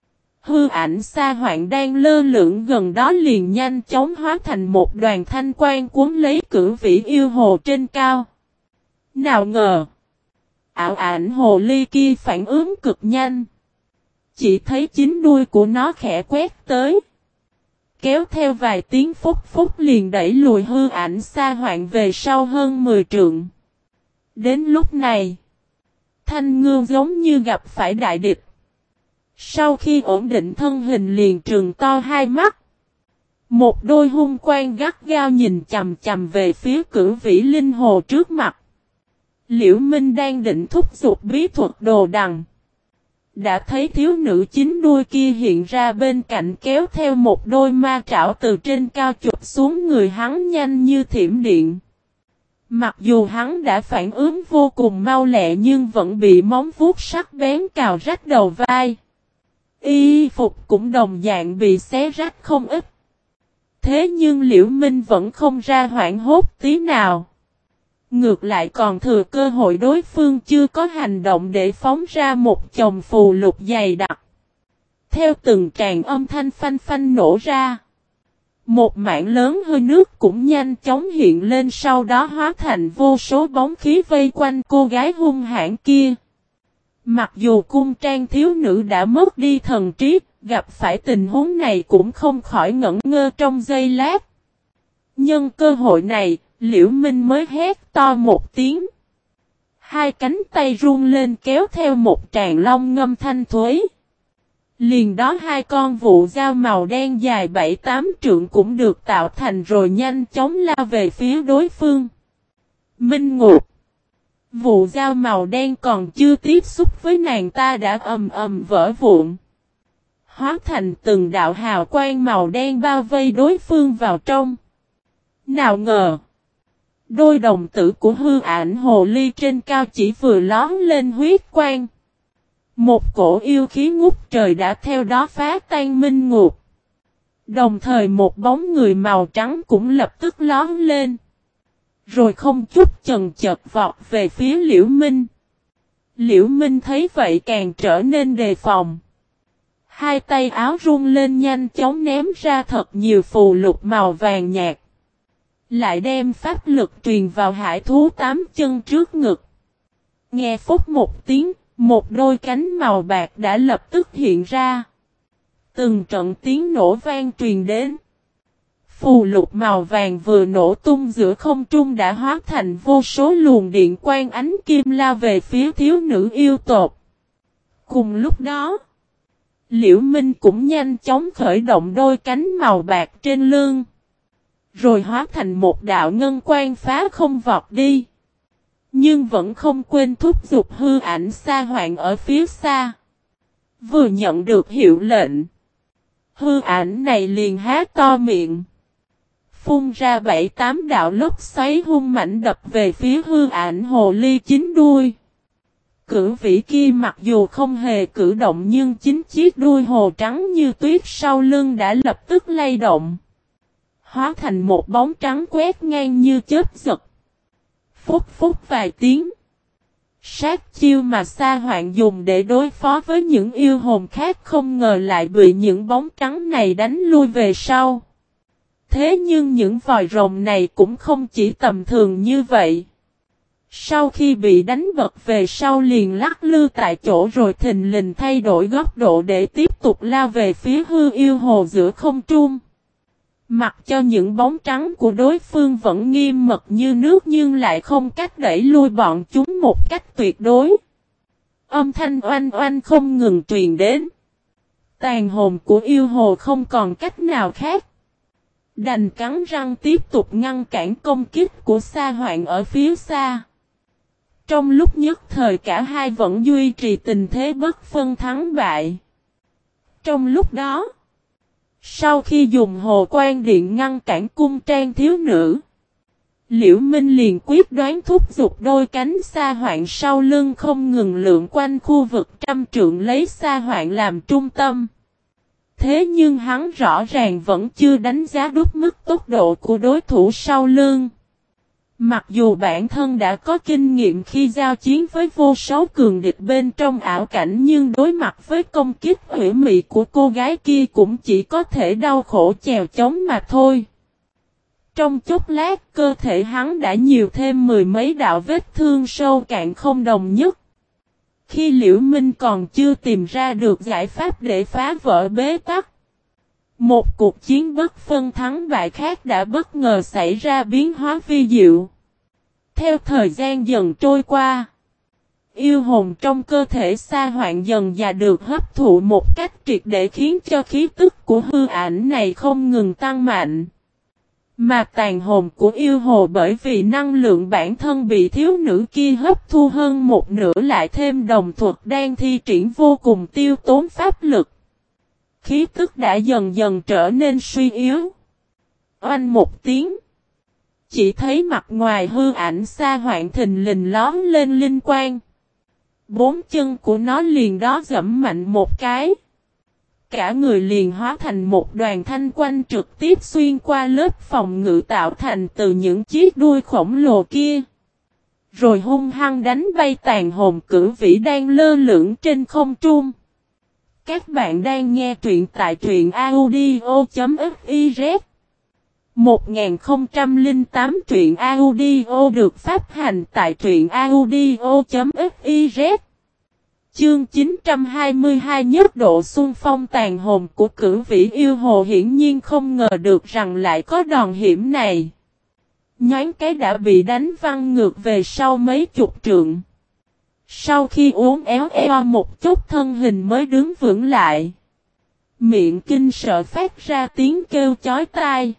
hư ảnh xa hoạn đang lơ lửng gần đó liền nhanh chóng hóa thành một đoàn thanh quang cuốn lấy cửu vĩ yêu hồ trên cao. Nào ngờ, ảo ảnh hồ ly kia phản ứng cực nhanh. Chỉ thấy chính đuôi của nó khẽ quét tới. Kéo theo vài tiếng phúc phúc liền đẩy lùi hư ảnh xa hoạn về sau hơn 10 trượng. Đến lúc này, Thanh Ngư giống như gặp phải đại địch. Sau khi ổn định thân hình liền trừng to hai mắt. Một đôi hung quang gắt gao nhìn chằm chằm về phía cửu vĩ linh hồ trước mặt. Liễu Minh đang định thúc giục bí thuật đồ đằng. Đã thấy thiếu nữ chính đuôi kia hiện ra bên cạnh kéo theo một đôi ma trảo từ trên cao chụp xuống người hắn nhanh như thiểm điện. Mặc dù hắn đã phản ứng vô cùng mau lẹ nhưng vẫn bị móng vuốt sắc bén cào rách đầu vai. Y phục cũng đồng dạng bị xé rách không ít. Thế nhưng Liễu Minh vẫn không ra hoảng hốt tí nào. Ngược lại còn thừa cơ hội đối phương chưa có hành động để phóng ra một chồng phù lục dày đặc. Theo từng tràng âm thanh phanh phanh nổ ra. Một mảng lớn hơi nước cũng nhanh chóng hiện lên, sau đó hóa thành vô số bóng khí vây quanh cô gái hung hãn kia. Mặc dù cung trang thiếu nữ đã mất đi thần trí, gặp phải tình huống này cũng không khỏi ngẩn ngơ trong giây lát. Nhân cơ hội này, Liễu Minh mới hét to một tiếng. Hai cánh tay run lên kéo theo một tràng long ngâm thanh thối. Liền đó hai con vụ dao màu đen dài 7-8 trượng cũng được tạo thành rồi nhanh chóng lao về phía đối phương. Minh Ngục. Vụ dao màu đen còn chưa tiếp xúc với nàng ta đã ầm ầm vỡ vụn. Hóa thành từng đạo hào quang màu đen bao vây đối phương vào trong. Nào ngờ, đôi đồng tử của hư ảnh hồ ly trên cao chỉ vừa lóm lên huyết quang. Một cổ yêu khí ngút trời đã theo đó phá tan Minh Ngục. Đồng thời một bóng người màu trắng cũng lập tức lóm lên. Rồi không chút chần chật vọt về phía Liễu Minh. Liễu Minh thấy vậy càng trở nên đề phòng. Hai tay áo run lên nhanh chóng ném ra thật nhiều phù lục màu vàng nhạt. Lại đem pháp lực truyền vào hải thú 8 chân trước ngực. Nghe phúc một tiếng, một đôi cánh màu bạc đã lập tức hiện ra. Từng trận tiếng nổ vang truyền đến. Phù lục màu vàng vừa nổ tung giữa không trung đã hóa thành vô số luồng điện quang ánh kim lao về phía thiếu nữ yêu tộc. Cùng lúc đó, Liễu Minh cũng nhanh chóng khởi động đôi cánh màu bạc trên lưng. Rồi hóa thành một đạo ngân quang phá không vọt đi. Nhưng vẫn không quên thúc giục hư ảnh xa hoạn ở phía xa. Vừa nhận được hiệu lệnh, hư ảnh này liền há to miệng. Phun ra 7-8 đạo lốc xoáy hung mạnh đập về phía hư ảnh hồ ly chính đuôi. Cửu vĩ kia mặc dù không hề cử động nhưng chính chiếc đuôi hồ trắng như tuyết sau lưng đã lập tức lay động. hóa thành một bóng trắng quét ngang như chớp giật. Phút phút vài tiếng. Sát chiêu mà Sa Hoạn dùng để đối phó với những yêu hồn khác không ngờ lại bị những bóng trắng này đánh lui về sau. Thế nhưng những vòi rồng này cũng không chỉ tầm thường như vậy. Sau khi bị đánh bật về sau liền lắc lư tại chỗ rồi thình lình thay đổi góc độ để tiếp tục lao về phía hư yêu hồ giữa không trung. Mặc cho những bóng trắng của đối phương vẫn nghiêm mật như nước nhưng lại không cách đẩy lui bọn chúng một cách tuyệt đối. Âm thanh oanh oanh không ngừng truyền đến. Tàn hồn của yêu hồ không còn cách nào khác. Đành cắn răng tiếp tục ngăn cản công kích của Sa Hoạn ở phía xa. Trong lúc nhất thời cả hai vẫn duy trì tình thế bất phân thắng bại. Trong lúc đó, sau khi dùng hồ quan điện ngăn cản cung trang thiếu nữ, Liễu Minh liền quyết đoán thúc giục đôi cánh Sa Hoạn sau lưng không ngừng lượn quanh khu vực 100 trượng lấy Sa Hoạn làm trung tâm. Thế nhưng hắn rõ ràng vẫn chưa đánh giá đúng mức tốc độ của đối thủ sau lưng. Mặc dù bản thân đã có kinh nghiệm khi giao chiến với vô số cường địch bên trong ảo cảnh nhưng đối mặt với công kích ủy mị của cô gái kia cũng chỉ có thể đau khổ chèo chống mà thôi. Trong chốc lát cơ thể hắn đã nhiều thêm mười mấy đạo vết thương sâu cạn không đồng nhất. Khi Liễu Minh còn chưa tìm ra được giải pháp để phá vỡ bế tắc, một cuộc chiến bất phân thắng bại khác đã bất ngờ xảy ra biến hóa vi diệu. Theo thời gian dần trôi qua, yêu hồn trong cơ thể Sa Hoạn dần dà được hấp thụ một cách triệt để khiến cho khí tức của hư ảnh này không ngừng tăng mạnh. Mà tàn hồn của yêu hồ bởi vì năng lượng bản thân bị thiếu nữ kia hấp thu hơn một nửa lại thêm đồng thuật đang thi triển vô cùng tiêu tốn pháp lực. Khí tức đã dần dần trở nên suy yếu. Oanh một tiếng. Chỉ thấy mặt ngoài hư ảnh Sa Hoạn thình lình lóm lên linh quang. Bốn chân của nó liền đó giẫm mạnh một cái. Cả người liền hóa thành một đoàn thanh quanh trực tiếp xuyên qua lớp phòng ngự tạo thành từ những chiếc đuôi khổng lồ kia. Rồi hung hăng đánh bay tàn hồn cửu vĩ đang lơ lửng trên không trung. Các bạn đang nghe truyện tại truyện audio.fiz 1008 truyện audio được phát hành tại truyện audio.fiz. Chương 922 nhất độ xung phong tàn hồn của cửu vĩ yêu hồ hiển nhiên không ngờ được rằng lại có đòn hiểm này. Nhoáng cái đã bị đánh văng ngược về sau mấy chục trượng. Sau khi uốn éo eo một chút thân hình mới đứng vững lại. Miệng kinh sợ phát ra tiếng kêu chói tai.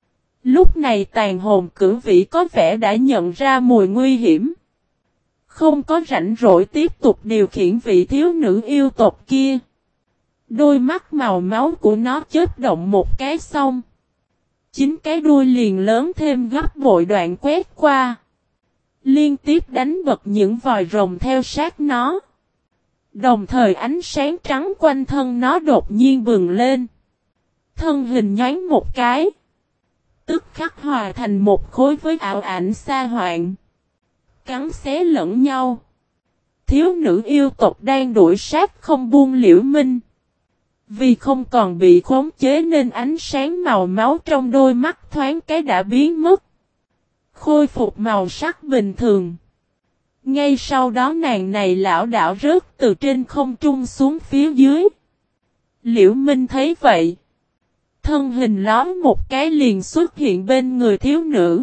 Lúc này tàn hồn cửu vĩ có vẻ đã nhận ra mùi nguy hiểm. Không có rảnh rỗi tiếp tục điều khiển vị thiếu nữ yêu tộc kia. Đôi mắt màu máu của nó chớp động một cái xong. Chính cái đuôi liền lớn thêm gấp bội đoạn quét qua. Liên tiếp đánh bật những vòi rồng theo sát nó. Đồng thời ánh sáng trắng quanh thân nó đột nhiên bừng lên. Thân hình nhoáng một cái. Tức khắc hòa thành một khối với ảo ảnh Sa Hoạn. Cắn xé lẫn nhau. Thiếu nữ yêu tộc đang đuổi sát không buông Liễu Minh. Vì không còn bị khống chế nên ánh sáng màu máu trong đôi mắt thoáng cái đã biến mất. Khôi phục màu sắc bình thường. Ngay sau đó nàng này lảo đảo rớt từ trên không trung xuống phía dưới. Liễu Minh thấy vậy. Thân hình lóm một cái liền xuất hiện bên người thiếu nữ.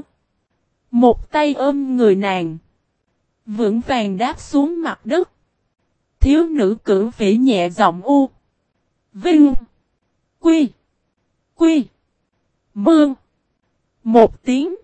Một tay ôm người nàng. Vững vàng đáp xuống mặt đất. Thiếu nữ cử vĩ nhẹ giọng u. Vinh. Quy. Quy. Mương. Một tiếng.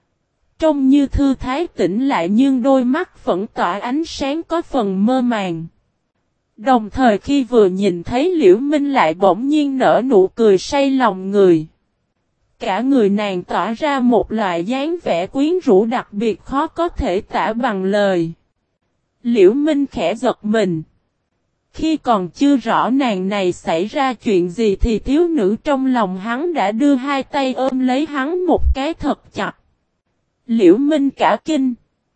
Trông như thư thái tỉnh lại nhưng đôi mắt vẫn tỏa ánh sáng có phần mơ màng. Đồng thời khi vừa nhìn thấy Liễu Minh lại bỗng nhiên nở nụ cười say lòng người. Cả người nàng tỏa ra một loại dáng vẻ quyến rũ đặc biệt khó có thể tả bằng lời. Liễu Minh khẽ giật mình. Khi còn chưa rõ nàng này xảy ra chuyện gì thì thiếu nữ trong lòng hắn đã đưa hai tay ôm lấy hắn một cái thật chặt. Liễu Minh cả kinh.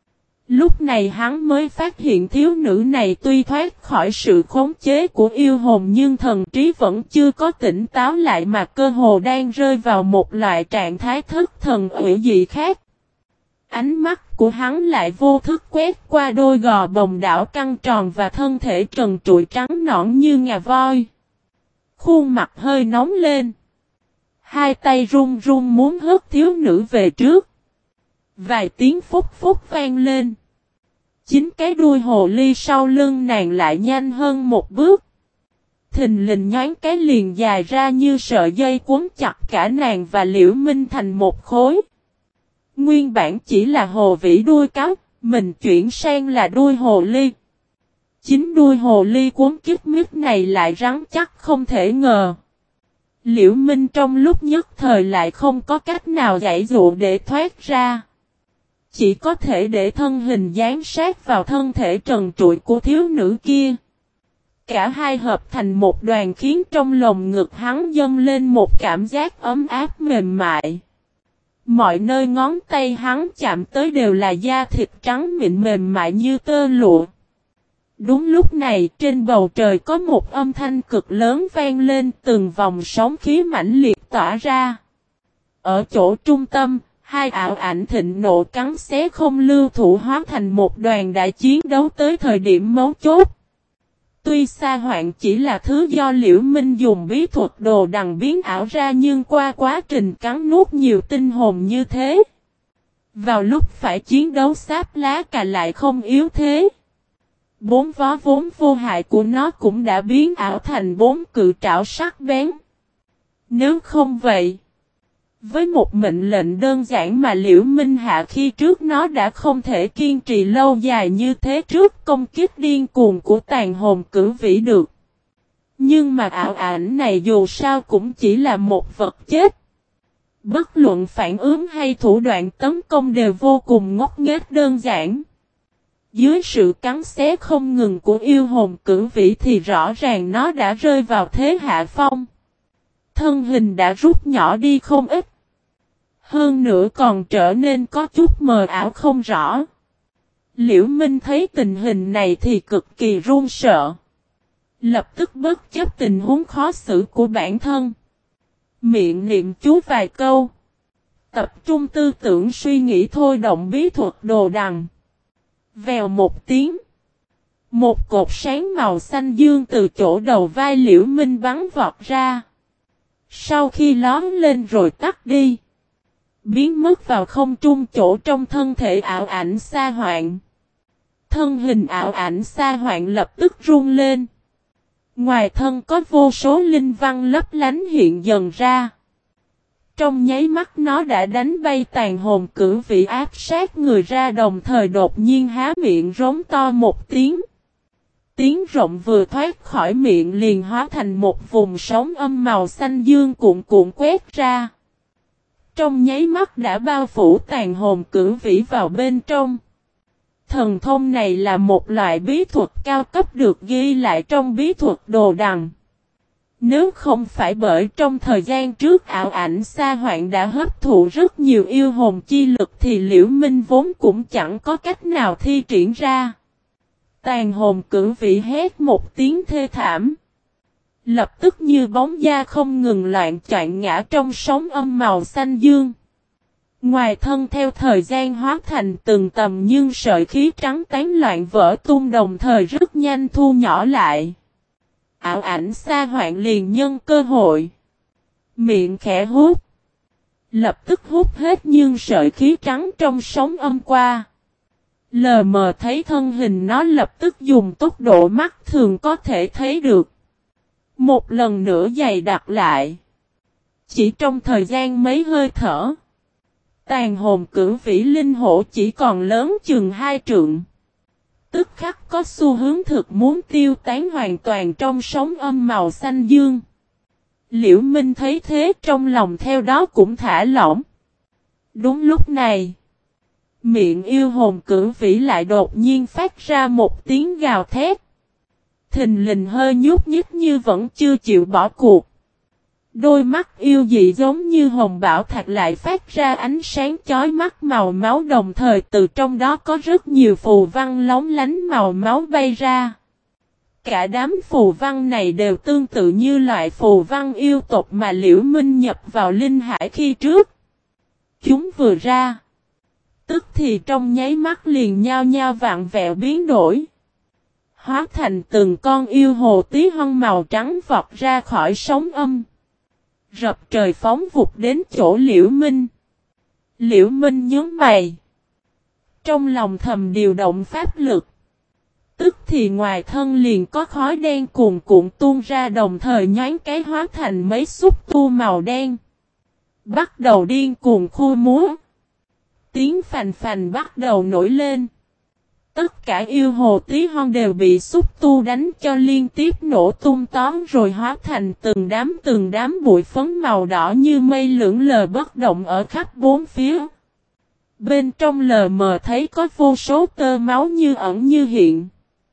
Lúc này hắn mới phát hiện thiếu nữ này tuy thoát khỏi sự khống chế của yêu hồn nhưng thần trí vẫn chưa có tỉnh táo lại mà cơ hồ đang rơi vào một loại trạng thái thất thần ủy dị khác. Ánh mắt của hắn lại vô thức quét qua đôi gò bồng đảo căng tròn và thân thể trần trụi trắng nõn như ngà voi. Khuôn mặt hơi nóng lên. Hai tay run run muốn hất thiếu nữ về trước. Vài tiếng phúc phúc vang lên. Chính cái đuôi hồ ly sau lưng nàng lại nhanh hơn một bước. Thình lình nhoáng cái liền dài ra như sợi dây cuốn chặt cả nàng và Liễu Minh thành một khối. Nguyên bản chỉ là hồ vĩ đuôi cáo, mình chuyển sang là đuôi hồ ly. Chính đuôi hồ ly cuốn kít mít này lại rắn chắc không thể ngờ. Liễu Minh trong lúc nhất thời lại không có cách nào giãy dụ để thoát ra. Chỉ có thể để thân hình dán sát vào thân thể trần trụi của thiếu nữ kia. Cả hai hợp thành một đoàn khiến trong lồng ngực hắn dâng lên một cảm giác ấm áp mềm mại. Mọi nơi ngón tay hắn chạm tới đều là da thịt trắng mịn mềm mại như tơ lụa. Đúng lúc này trên bầu trời có một âm thanh cực lớn vang lên, từng vòng sóng khí mãnh liệt tỏa ra. Ở chỗ trung tâm, hai ảo ảnh thịnh nộ cắn xé không lưu thủ hóa thành một đoàn đã chiến đấu tới thời điểm mấu chốt. Tuy sa hoạn chỉ là thứ do Liễu Minh dùng bí thuật đồ đằng biến ảo ra nhưng qua quá trình cắn nuốt nhiều tinh hồn như thế. Vào lúc phải chiến đấu sáp lá cà lại không yếu thế. Bốn vó vốn vô hại của nó cũng đã biến ảo thành bốn cự trảo sắc bén. Nếu không vậy, với một mệnh lệnh đơn giản mà Liễu Minh hạ khi trước nó đã không thể kiên trì lâu dài như thế trước công kích điên cuồng của tàn hồn cửu vĩ được. Nhưng mà ảo ảnh này dù sao cũng chỉ là một vật chết. Bất luận phản ứng hay thủ đoạn tấn công đều vô cùng ngốc nghếch đơn giản. Dưới sự cắn xé không ngừng của yêu hồn cửu vĩ thì rõ ràng nó đã rơi vào thế hạ phong. Thân hình đã rút nhỏ đi không ít. Hơn nữa còn trở nên có chút mờ ảo không rõ. Liễu Minh thấy tình hình này thì cực kỳ run sợ. Lập tức bất chấp tình huống khó xử của bản thân. Miệng niệm chú vài câu. Tập trung tư tưởng suy nghĩ thôi động bí thuật đồ đằng. Vèo một tiếng. Một cột sáng màu xanh dương từ chỗ đầu vai Liễu Minh bắn vọt ra. Sau khi lóm lên rồi tắt đi. Biến mất vào không trung chỗ trong thân thể ảo ảnh sa hoạn. Thân hình ảo ảnh sa hoạn lập tức run lên. Ngoài thân có vô số linh văn lấp lánh hiện dần ra. Trong nháy mắt nó đã đánh bay tàn hồn cửu vĩ áp sát người ra đồng thời đột nhiên há miệng rống to một tiếng. Tiếng rộng vừa thoát khỏi miệng liền hóa thành một vùng sóng âm màu xanh dương cuộn cuộn quét ra. Trong nháy mắt đã bao phủ tàn hồn cửu vĩ vào bên trong. Thần thông này là một loại bí thuật cao cấp được ghi lại trong bí thuật đồ đằng. Nếu không phải bởi trong thời gian trước ảo ảnh sa hoạn đã hấp thụ rất nhiều yêu hồn chi lực thì Liễu Minh vốn cũng chẳng có cách nào thi triển ra. Tàn hồn cửu vĩ hét một tiếng thê thảm. Lập tức như bóng da không ngừng loạn choạng ngã trong sóng âm màu xanh dương. Ngoài thân theo thời gian hóa thành từng tầm nhưng sợi khí trắng tán loạn vỡ tung đồng thời rất nhanh thu nhỏ lại. Ảo ảnh sa hoạn liền nhân cơ hội. Miệng khẽ hút. Lập tức hút hết nhưng sợi khí trắng trong sóng âm qua. Lờ mờ thấy thân hình nó lập tức dùng tốc độ mắt thường có thể thấy được. Một lần nữa dày đặc lại. Chỉ trong thời gian mấy hơi thở. Tàn hồn cửu vĩ linh hổ chỉ còn lớn chừng 2 trượng. Tức khắc có xu hướng thực muốn tiêu tán hoàn toàn trong sóng âm màu xanh dương. Liễu Minh thấy thế trong lòng theo đó cũng thả lỏng. Đúng lúc này. Miệng yêu hồn cửu vĩ lại đột nhiên phát ra một tiếng gào thét. thình lình hơi nhúc nhích như vẫn chưa chịu bỏ cuộc. Đôi mắt yêu dị giống như hồng bảo thạch lại phát ra ánh sáng chói mắt màu máu, đồng thời từ trong đó có rất nhiều phù văn lóng lánh màu máu bay ra. Cả đám phù văn này đều tương tự như loại phù văn yêu tộc mà Liễu Minh nhập vào linh hải khi trước. Chúng vừa ra, tức thì trong nháy mắt liền nhao nhao vạn vẹo biến đổi, hóa thành từng con yêu hồ tí hon màu trắng vọt ra khỏi sóng âm, rập trời phóng vụt đến chỗ Liễu Minh. Liễu Minh nhướng mày, trong lòng thầm điều động pháp lực. Tức thì ngoài thân liền có khói đen cuồn cuộn tuôn ra, đồng thời nhoáng cái hóa thành mấy xúc tu màu đen, bắt đầu điên cuồng khu múa. Tiếng phành phành bắt đầu nổi lên. Tất cả yêu hồ tí hon đều bị xúc tu đánh cho liên tiếp nổ tung tóm, rồi hóa thành từng đám bụi phấn màu đỏ như mây lượn lờ bất động ở khắp bốn phía. Bên trong lờ mờ thấy có vô số tơ máu như ẩn như hiện.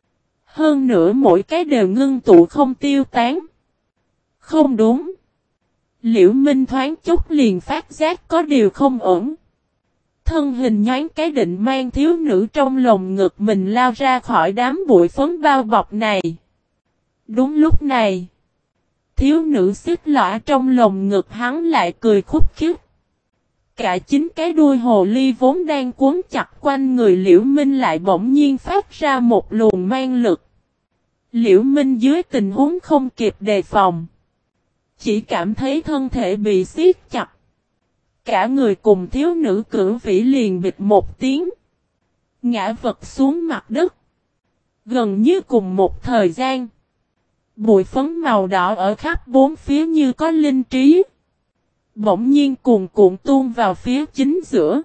Hơn nữa mỗi cái đều ngưng tụ không tiêu tán. Không đúng. Liễu Minh thoáng chút liền phát giác có điều không ổn. Thân hình nhoáng cái định mang thiếu nữ trong lồng ngực mình lao ra khỏi đám bụi phấn bao bọc này. Đúng lúc này, thiếu nữ xích lõa trong lồng ngực hắn lại cười khúc khích. Cả chính cái đuôi hồ ly vốn đang cuốn chặt quanh người Liễu Minh lại bỗng nhiên phát ra một luồng mang lực. Liễu Minh dưới tình huống không kịp đề phòng, chỉ cảm thấy thân thể bị siết chặt. Cả người cùng thiếu nữ cửu vĩ liền bịch một tiếng, ngã vật xuống mặt đất. Gần như cùng một thời gian, bụi phấn màu đỏ ở khắp bốn phía như có linh trí, bỗng nhiên cuồn cuộn tuôn vào phía chính giữa.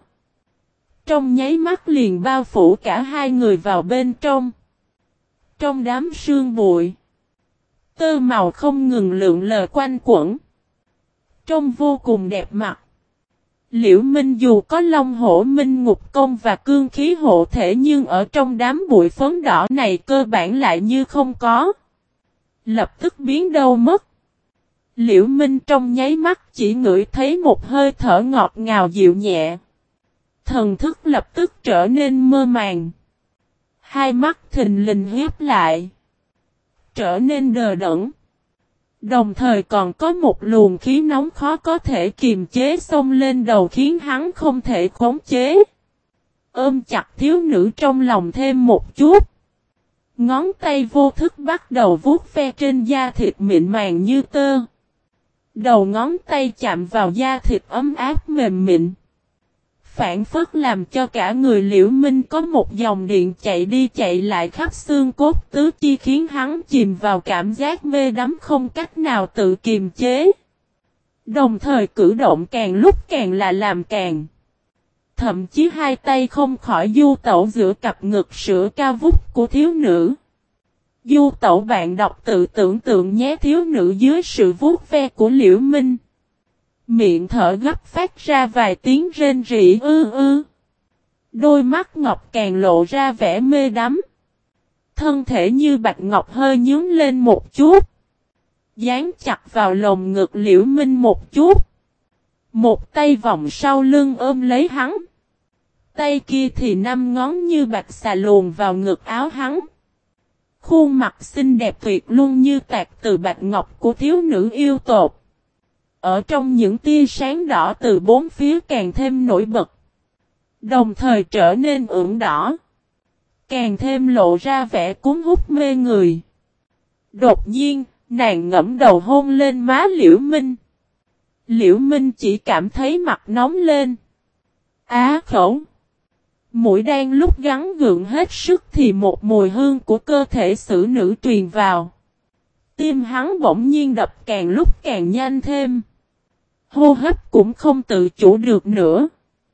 Trong nháy mắt liền bao phủ cả hai người vào bên trong. Trong đám sương bụi, tơ màu không ngừng lượn lờ quanh quẩn, trông vô cùng đẹp mặt. Liễu Minh dù có Long Hổ Minh Ngục Công và cương khí hộ thể, nhưng ở trong đám bụi phấn đỏ này cơ bản lại như không có. Lập tức biến đâu mất. Liễu Minh trong nháy mắt chỉ ngửi thấy một hơi thở ngọt ngào dịu nhẹ. Thần thức lập tức trở nên mơ màng. Hai mắt thình lình hiếp lại, trở nên đờ đẫn. Đồng thời còn có một luồng khí nóng khó có thể kiềm chế xông lên đầu khiến hắn không thể khống chế. Ôm chặt thiếu nữ trong lòng thêm một chút. Ngón tay vô thức bắt đầu vuốt ve trên da thịt mịn màng như tơ. Đầu ngón tay chạm vào da thịt ấm áp mềm mịn, phản phất làm cho cả người Liễu Minh có một dòng điện chạy đi chạy lại khắp xương cốt tứ chi, khiến hắn chìm vào cảm giác mê đắm không cách nào tự kiềm chế. Đồng thời cử động càng lúc càng là làm càng. Thậm chí hai tay không khỏi du tẩu giữa cặp ngực sữa cao vút của thiếu nữ. Du tẩu bạn đọc tự tưởng tượng nhé, thiếu nữ dưới sự vuốt ve của Liễu Minh, miệng thở gấp phát ra vài tiếng rên rỉ ư ư. Đôi mắt ngọc càng lộ ra vẻ mê đắm. Thân thể như bạch ngọc hơi nhướng lên một chút, dán chặt vào lồng ngực Liễu Minh một chút. Một tay vòng sau lưng ôm lấy hắn, tay kia thì năm ngón như bạch xà luồn vào ngực áo hắn. Khuôn mặt xinh đẹp tuyệt luôn như tạc từ bạch ngọc của thiếu nữ yêu tột, ở trong những tia sáng đỏ từ bốn phía càng thêm nổi bật, đồng thời trở nên ửng đỏ, càng thêm lộ ra vẻ cuốn hút mê người. Đột nhiên, nàng ngẫm đầu hôn lên má Liễu Minh. Liễu Minh chỉ cảm thấy mặt nóng lên. Á khẩu. Mũi đang lúc gắn gượng hết sức thì một mùi hương của cơ thể xử nữ truyền vào. Tim hắn bỗng nhiên đập càng lúc càng nhanh thêm. Hô hấp cũng không tự chủ được nữa,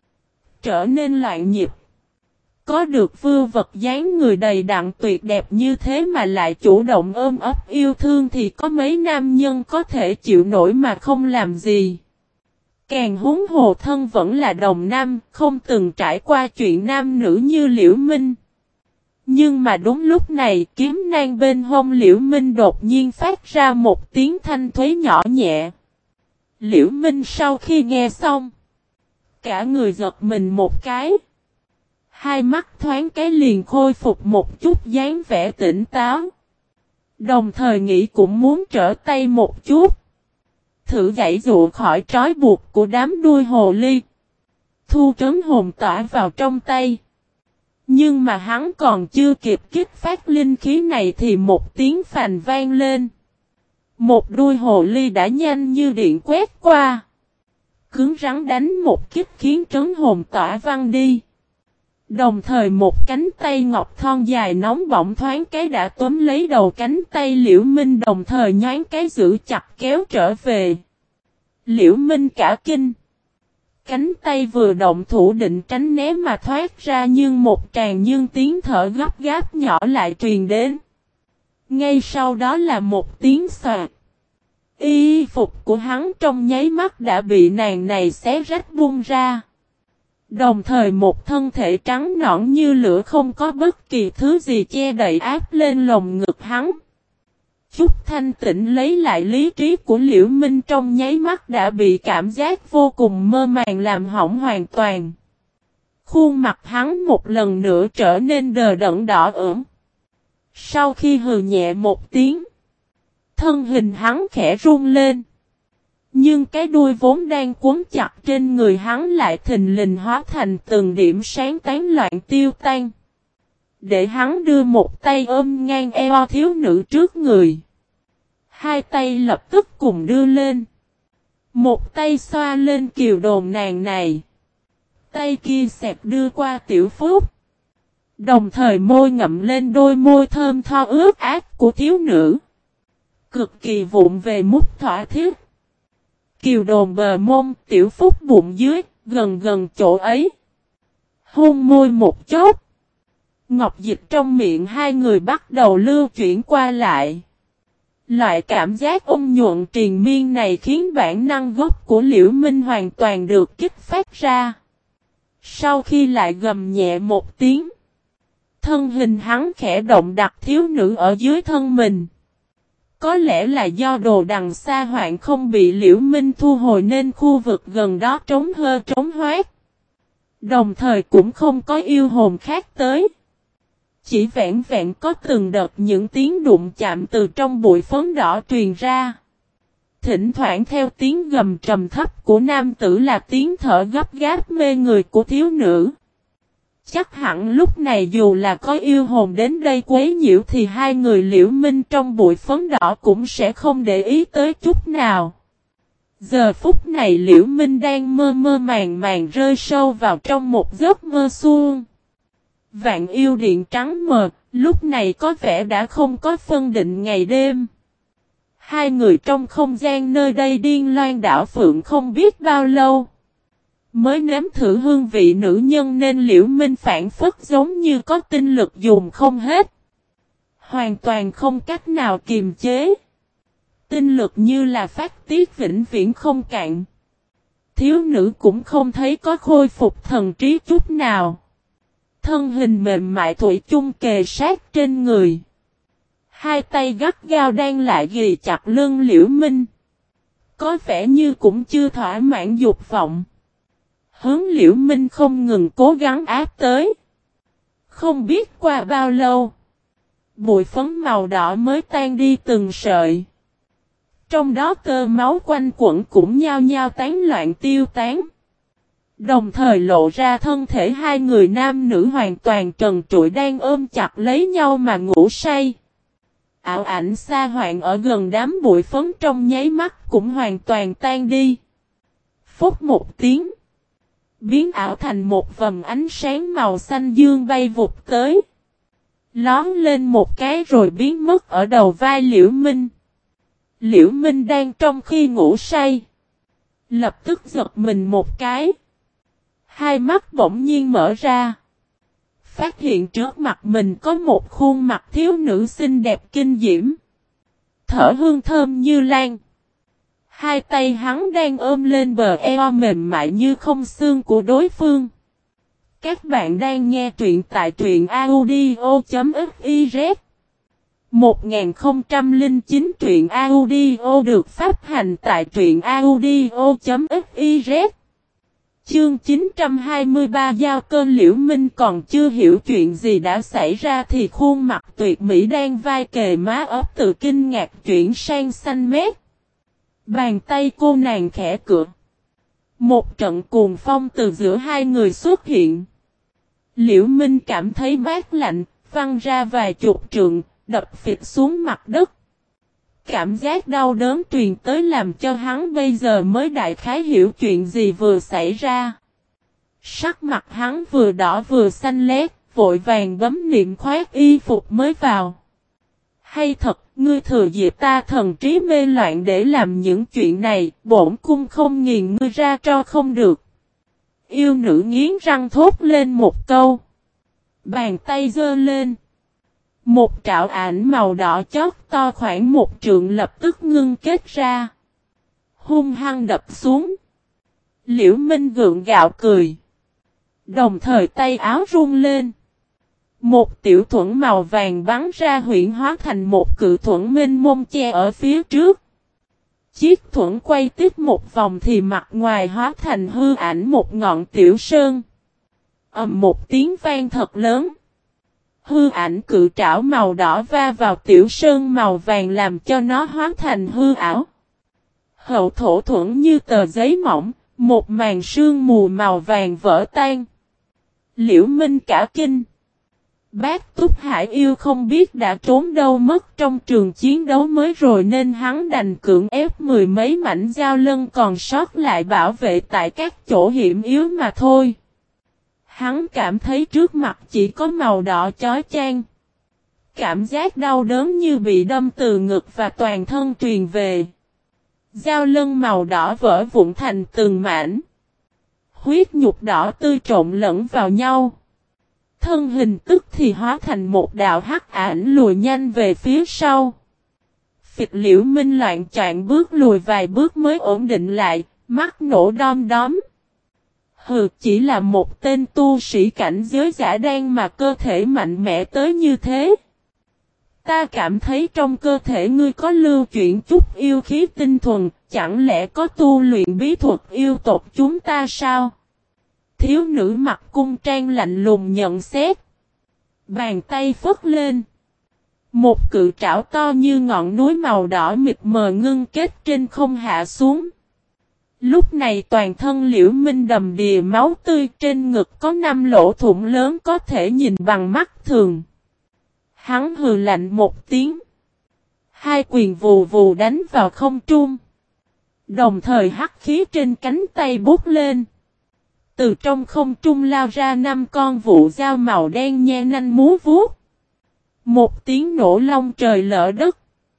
trở nên loạn nhịp. Có được vưu vật dáng người đầy đặn tuyệt đẹp như thế mà lại chủ động ôm ấp yêu thương thì có mấy nam nhân có thể chịu nổi mà không làm gì. Càng huống hồ thân vẫn là đồng nam, không từng trải qua chuyện nam nữ như Liễu Minh. Nhưng mà đúng lúc này kiếm nang bên hông Liễu Minh đột nhiên phát ra một tiếng thanh thúy nhỏ nhẹ. Liễu Minh sau khi nghe xong, cả người giật mình một cái. Hai mắt thoáng cái liền khôi phục một chút dáng vẻ tỉnh táo. Đồng thời nghĩ cũng muốn trở tay một chút. Thử giãy dụ khỏi trói buộc của đám đuôi hồ ly. Thu trấn hồn tỏa vào trong tay. Nhưng mà hắn còn chưa kịp kích phát linh khí này thì một tiếng phành vang lên. Một đuôi hồ ly đã nhanh như điện quét qua. Cứng rắn đánh một kích khiến trấn hồn tỏa văng đi. Đồng thời một cánh tay ngọc thon dài nóng bỏng thoáng cái đã túm lấy đầu cánh tay Liễu Minh, đồng thời nhoáng cái giữ chặt kéo trở về. Liễu Minh cả kinh. Cánh tay vừa động thủ định tránh né mà thoát ra, nhưng một tràng nhưng tiếng thở gấp gáp nhỏ lại truyền đến. Ngay sau đó là một tiếng xoạt. Y phục của hắn trong nháy mắt đã bị nàng này xé rách bung ra. Đồng thời một thân thể trắng nõn như lửa không có bất kỳ thứ gì che đậy áp lên lồng ngực hắn. Chút thanh tĩnh lấy lại lý trí của Liễu Minh trong nháy mắt đã bị cảm giác vô cùng mơ màng làm hỏng hoàn toàn. Khuôn mặt hắn một lần nữa trở nên đờ đẫn đỏ ửng. Sau khi hừ nhẹ một tiếng, thân hình hắn khẽ run lên. Nhưng cái đuôi vốn đang cuốn chặt trên người hắn lại thình lình hóa thành từng điểm sáng tán loạn tiêu tan. Để hắn đưa một tay ôm ngang eo thiếu nữ trước người. Hai tay lập tức cùng đưa lên. Một tay xoa lên kiều đồn nàng này. Tay kia xẹp đưa qua Tiểu Phúc. Đồng thời môi ngậm lên đôi môi thơm tho ướt át của thiếu nữ. Cực kỳ vụng về mút thỏa thiết. Kiều đồn bờ mông, Tiểu Phúc bụng dưới, gần gần chỗ ấy. Hôn môi một chốc. Ngọc dịch trong miệng hai người bắt đầu lưu chuyển qua lại. Loại cảm giác ôn nhuận triền miên này khiến bản năng gốc của Liễu Minh hoàn toàn được kích phát ra. Sau khi lại gầm nhẹ một tiếng, thân hình hắn khẽ động đặt thiếu nữ ở dưới thân mình. Có lẽ là do đồ đằng xa hoạn không bị Liễu Minh thu hồi nên khu vực gần đó trống hơ trống hoác. Đồng thời cũng không có yêu hồn khác tới. Chỉ vẹn vẹn có từng đợt những tiếng đụng chạm từ trong bụi phấn đỏ truyền ra. Thỉnh thoảng theo tiếng gầm trầm thấp của nam tử là tiếng thở gấp gáp mê người của thiếu nữ. Chắc hẳn lúc này dù là có yêu hồn đến đây quấy nhiễu thì hai người Liễu Minh trong bụi phấn đỏ cũng sẽ không để ý tới chút nào. Giờ phút này Liễu Minh đang mơ mơ màng màng rơi sâu vào trong một giấc mơ suông. Vạn yêu điện trắng mờ, lúc này có vẻ đã không có phân định ngày đêm. Hai người trong không gian nơi đây điên loan đảo phượng không biết bao lâu. Mới nếm thử hương vị nữ nhân nên Liễu Minh phản phất giống như có tinh lực dùng không hết. Hoàn toàn không cách nào kiềm chế. Tinh lực như là phát tiết vĩnh viễn không cạn. Thiếu nữ cũng không thấy có khôi phục thần trí chút nào. Thân hình mềm mại thủy chung kề sát trên người. Hai tay gắt gao đang lại ghì chặt lưng Liễu Minh. Có vẻ như cũng chưa thỏa mãn dục vọng. Hướng Liễu Minh không ngừng cố gắng áp tới. Không biết qua bao lâu. Bụi phấn màu đỏ mới tan đi từng sợi. Trong đó tơ máu quanh quẩn cũng nhao nhao tán loạn tiêu tán. Đồng thời lộ ra thân thể hai người nam nữ hoàn toàn trần trụi đang ôm chặt lấy nhau mà ngủ say. Ảo ảnh xa hoạn ở gần đám bụi phấn trong nháy mắt cũng hoàn toàn tan đi. Phút một tiếng. Biến ảo thành một vầng ánh sáng màu xanh dương bay vụt tới. Lón lên một cái rồi biến mất ở đầu vai Liễu Minh. Liễu Minh đang trong khi ngủ say. Lập tức giật mình một cái. Hai mắt bỗng nhiên mở ra. Phát hiện trước mặt mình có một khuôn mặt thiếu nữ xinh đẹp kinh diễm. Thở hương thơm như lan. Hai tay hắn đang ôm lên bờ eo mềm mại như không xương của đối phương. Các bạn đang nghe truyện tại truyện audio.fiz. 1009 truyện audio được phát hành tại truyện audio.fiz. Chương 923 giao cơn. Liễu Minh còn chưa hiểu chuyện gì đã xảy ra thì khuôn mặt tuyệt mỹ đang vai kề má ấp từ kinh ngạc chuyển sang xanh mét. Bàn tay cô nàng khẽ cựa. Một trận cuồng phong từ giữa hai người xuất hiện. Liễu Minh cảm thấy mát lạnh, văng ra vài chục trượng, đập phịch xuống mặt đất. Cảm giác đau đớn truyền tới làm cho hắn bây giờ mới đại khái hiểu chuyện gì vừa xảy ra. Sắc mặt hắn vừa đỏ vừa xanh lét, vội vàng bấm niệm khoác y phục mới vào. Hay thật, ngươi thừa dịp ta thần trí mê loạn để làm những chuyện này, bổn cung không nghiền ngươi ra cho không được. Yêu nữ nghiến răng thốt lên một câu. Bàn tay giơ lên. Một trảo ảnh màu đỏ chót to khoảng một trượng lập tức ngưng kết ra. Hung hăng đập xuống. Liễu Minh gượng gạo cười. Đồng thời tay áo rung lên. Một tiểu thuẫn màu vàng bắn ra huyễn hóa thành một cự thuẫn mênh mông che ở phía trước. Chiếc thuẫn quay tiếp một vòng thì mặt ngoài hóa thành hư ảnh một ngọn tiểu sơn. Ầm một tiếng vang thật lớn. Hư ảnh cự trảo màu đỏ va vào tiểu sơn màu vàng làm cho nó hóa thành hư ảo. Hậu thổ thuẫn như tờ giấy mỏng, một màn sương mù màu vàng vỡ tan. Liễu Minh cả kinh. Bác Túc Hải Yêu không biết đã trốn đâu mất trong trường chiến đấu mới rồi nên hắn đành cưỡng ép mười mấy mảnh dao lân còn sót lại bảo vệ tại các chỗ hiểm yếu mà thôi. Hắn cảm thấy trước mặt chỉ có màu đỏ chói chang. Cảm giác đau đớn như bị đâm từ ngực và toàn thân truyền về. Dao lân màu đỏ vỡ vụn thành từng mảnh. Huyết nhục đỏ tươi trộn lẫn vào nhau. Thân hình tức thì hóa thành một đạo hắc ảnh lùi nhanh về phía sau. Phịch Liễu Minh loạn choạng bước lùi vài bước mới ổn định lại, mắt nổ đom đóm. Hừ, chỉ là một tên tu sĩ cảnh giới giả đan mà cơ thể mạnh mẽ tới như thế. Ta cảm thấy trong cơ thể ngươi có lưu chuyển chút yêu khí tinh thuần, chẳng lẽ có tu luyện bí thuật yêu tộc chúng ta sao? Thiếu nữ mặc cung trang lạnh lùng nhận xét. Bàn tay phất lên. Một cự trảo to như ngọn núi màu đỏ mịt mờ ngưng kết trên không hạ xuống. Lúc này toàn thân Liễu Minh đầm đìa máu tươi, trên ngực có 5 lỗ thủng lớn có thể nhìn bằng mắt thường. Hắn hừ lạnh một tiếng. Hai quyền vù vù đánh vào không trung. Đồng thời hắc khí trên cánh tay bút lên. Từ trong không trung lao ra 5 con vụ dao màu đen nhe nanh múa vuốt. Một tiếng nổ long trời lỡ đất.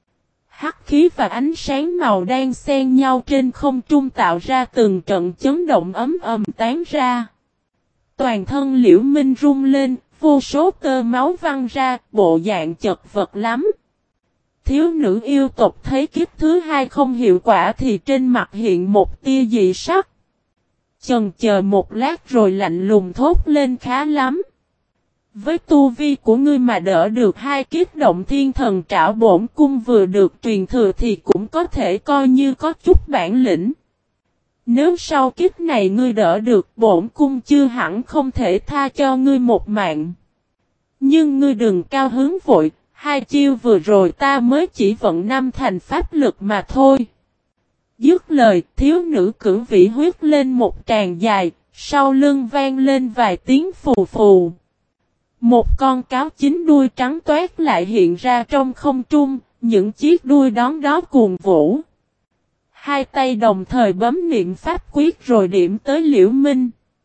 Hắc khí và ánh sáng màu đen xen nhau trên không trung tạo ra từng trận chấn động ấm ầm tán ra. Toàn thân Liễu Minh rung lên, vô số tơ máu văng ra, bộ dạng chật vật lắm. Thiếu nữ yêu tộc thấy kiếp thứ hai không hiệu quả thì trên mặt hiện một tia dị sắc. Chần chờ một lát rồi lạnh lùng thốt lên khá lắm. Với tu vi của ngươi mà đỡ được 2 kiếp động thiên thần trảo bổn cung vừa được truyền thừa thì cũng có thể coi như có chút bản lĩnh. Nếu sau kiếp này ngươi đỡ được bổn cung chưa hẳn không thể tha cho ngươi một mạng. Nhưng ngươi đừng cao hứng vội, 2 chiêu vừa rồi ta mới chỉ vận 5 thành pháp lực mà thôi. Dứt lời, thiếu nữ cử vĩ huyết lên một tràng dài, sau lưng vang lên vài tiếng phù phù. Một con cáo chín đuôi trắng toát lại hiện ra trong không trung, những chiếc đuôi đón đó cuồng vũ. Hai tay đồng thời bấm niệm pháp quyết rồi điểm tới Liễu Minh.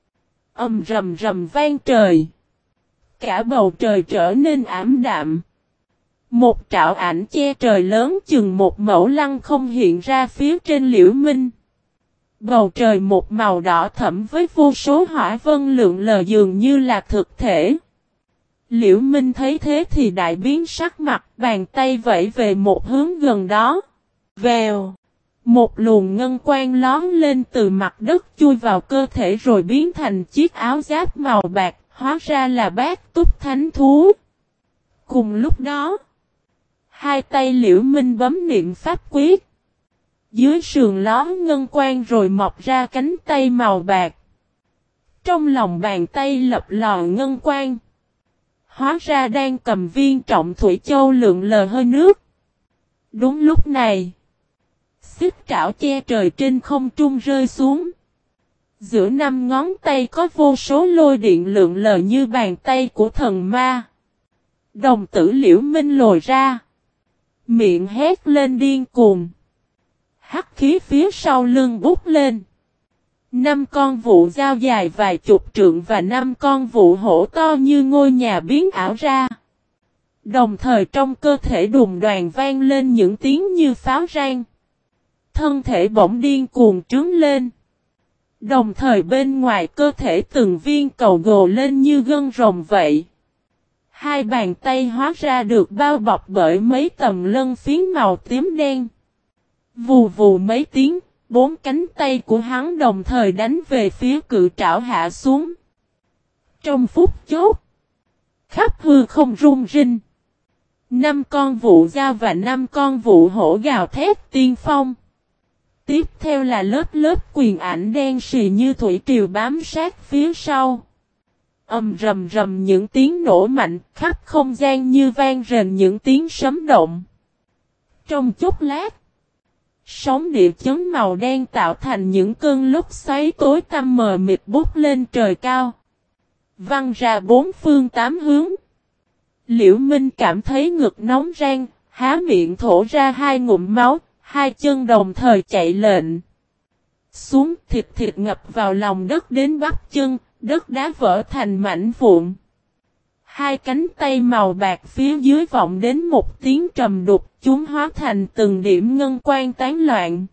Ầm rầm rầm vang trời. Cả bầu trời trở nên ảm đạm. Một trảo ảnh che trời lớn chừng một mẫu lăng không hiện ra phía trên Liễu Minh. Bầu trời một màu đỏ thẫm với vô số hỏa vân lượn lờ dường như là thực thể. Liễu Minh thấy thế thì đại biến sắc mặt, bàn tay vẫy về một hướng gần đó. Vèo. Một luồng ngân quang lón lên từ mặt đất chui vào cơ thể rồi biến thành chiếc áo giáp màu bạc, hóa ra là bát túc thánh thú. Cùng lúc đó, hai tay Liễu Minh bấm niệm pháp quyết. Dưới sườn lón ngân quang rồi mọc ra cánh tay màu bạc. Trong lòng bàn tay lập lò ngân quang. Hóa ra đang cầm viên trọng thủy châu lượn lờ hơi nước. Đúng lúc này, xích trảo che trời trên không trung rơi xuống. Giữa năm ngón tay có vô số lôi điện lượn lờ như bàn tay của thần ma. Đồng tử Liễu Minh lồi ra. Miệng hét lên điên cuồng. Hắc khí phía sau lưng bút lên. 5 con vụ dao dài vài chục trượng và 5 con vụ hổ to như ngôi nhà biến ảo ra. Đồng thời trong cơ thể đùng đoàn vang lên những tiếng như pháo rang. Thân thể bỗng điên cuồng trướng lên. Đồng thời bên ngoài cơ thể từng viên cầu gồ lên như gân rồng vậy. Hai bàn tay hóa ra được bao bọc bởi mấy tầng lân phiến màu tím đen. Vù vù mấy tiếng, 4 cánh tay của hắn đồng thời đánh về phía cự trảo hạ xuống. Trong phút chốc, khắp hư không rung rinh. 5 con vụ dao và 5 con vụ hổ gào thét tiên phong. Tiếp theo là lớp lớp quyền ảnh đen xì như thủy triều bám sát phía sau. Rầm rầm những tiếng nổ mạnh, khắp không gian như vang rền những tiếng sấm động. Trong chốc lát, sóng địa chấn màu đen tạo thành những cơn lốc xoáy tối tăm mờ mịt bút lên trời cao. Văng ra 4 phương 8 hướng. Liễu Minh cảm thấy ngực nóng rang, há miệng thổ ra 2 ngụm máu, 2 chân đồng thời chạy lệnh. Xuống thịt thịt ngập vào lòng đất đến bắp chân, đất đá vỡ thành mảnh vụn. 2 cánh tay màu bạc phía dưới vọng đến một tiếng trầm đục, chúng hóa thành từng điểm ngân quang tán loạn.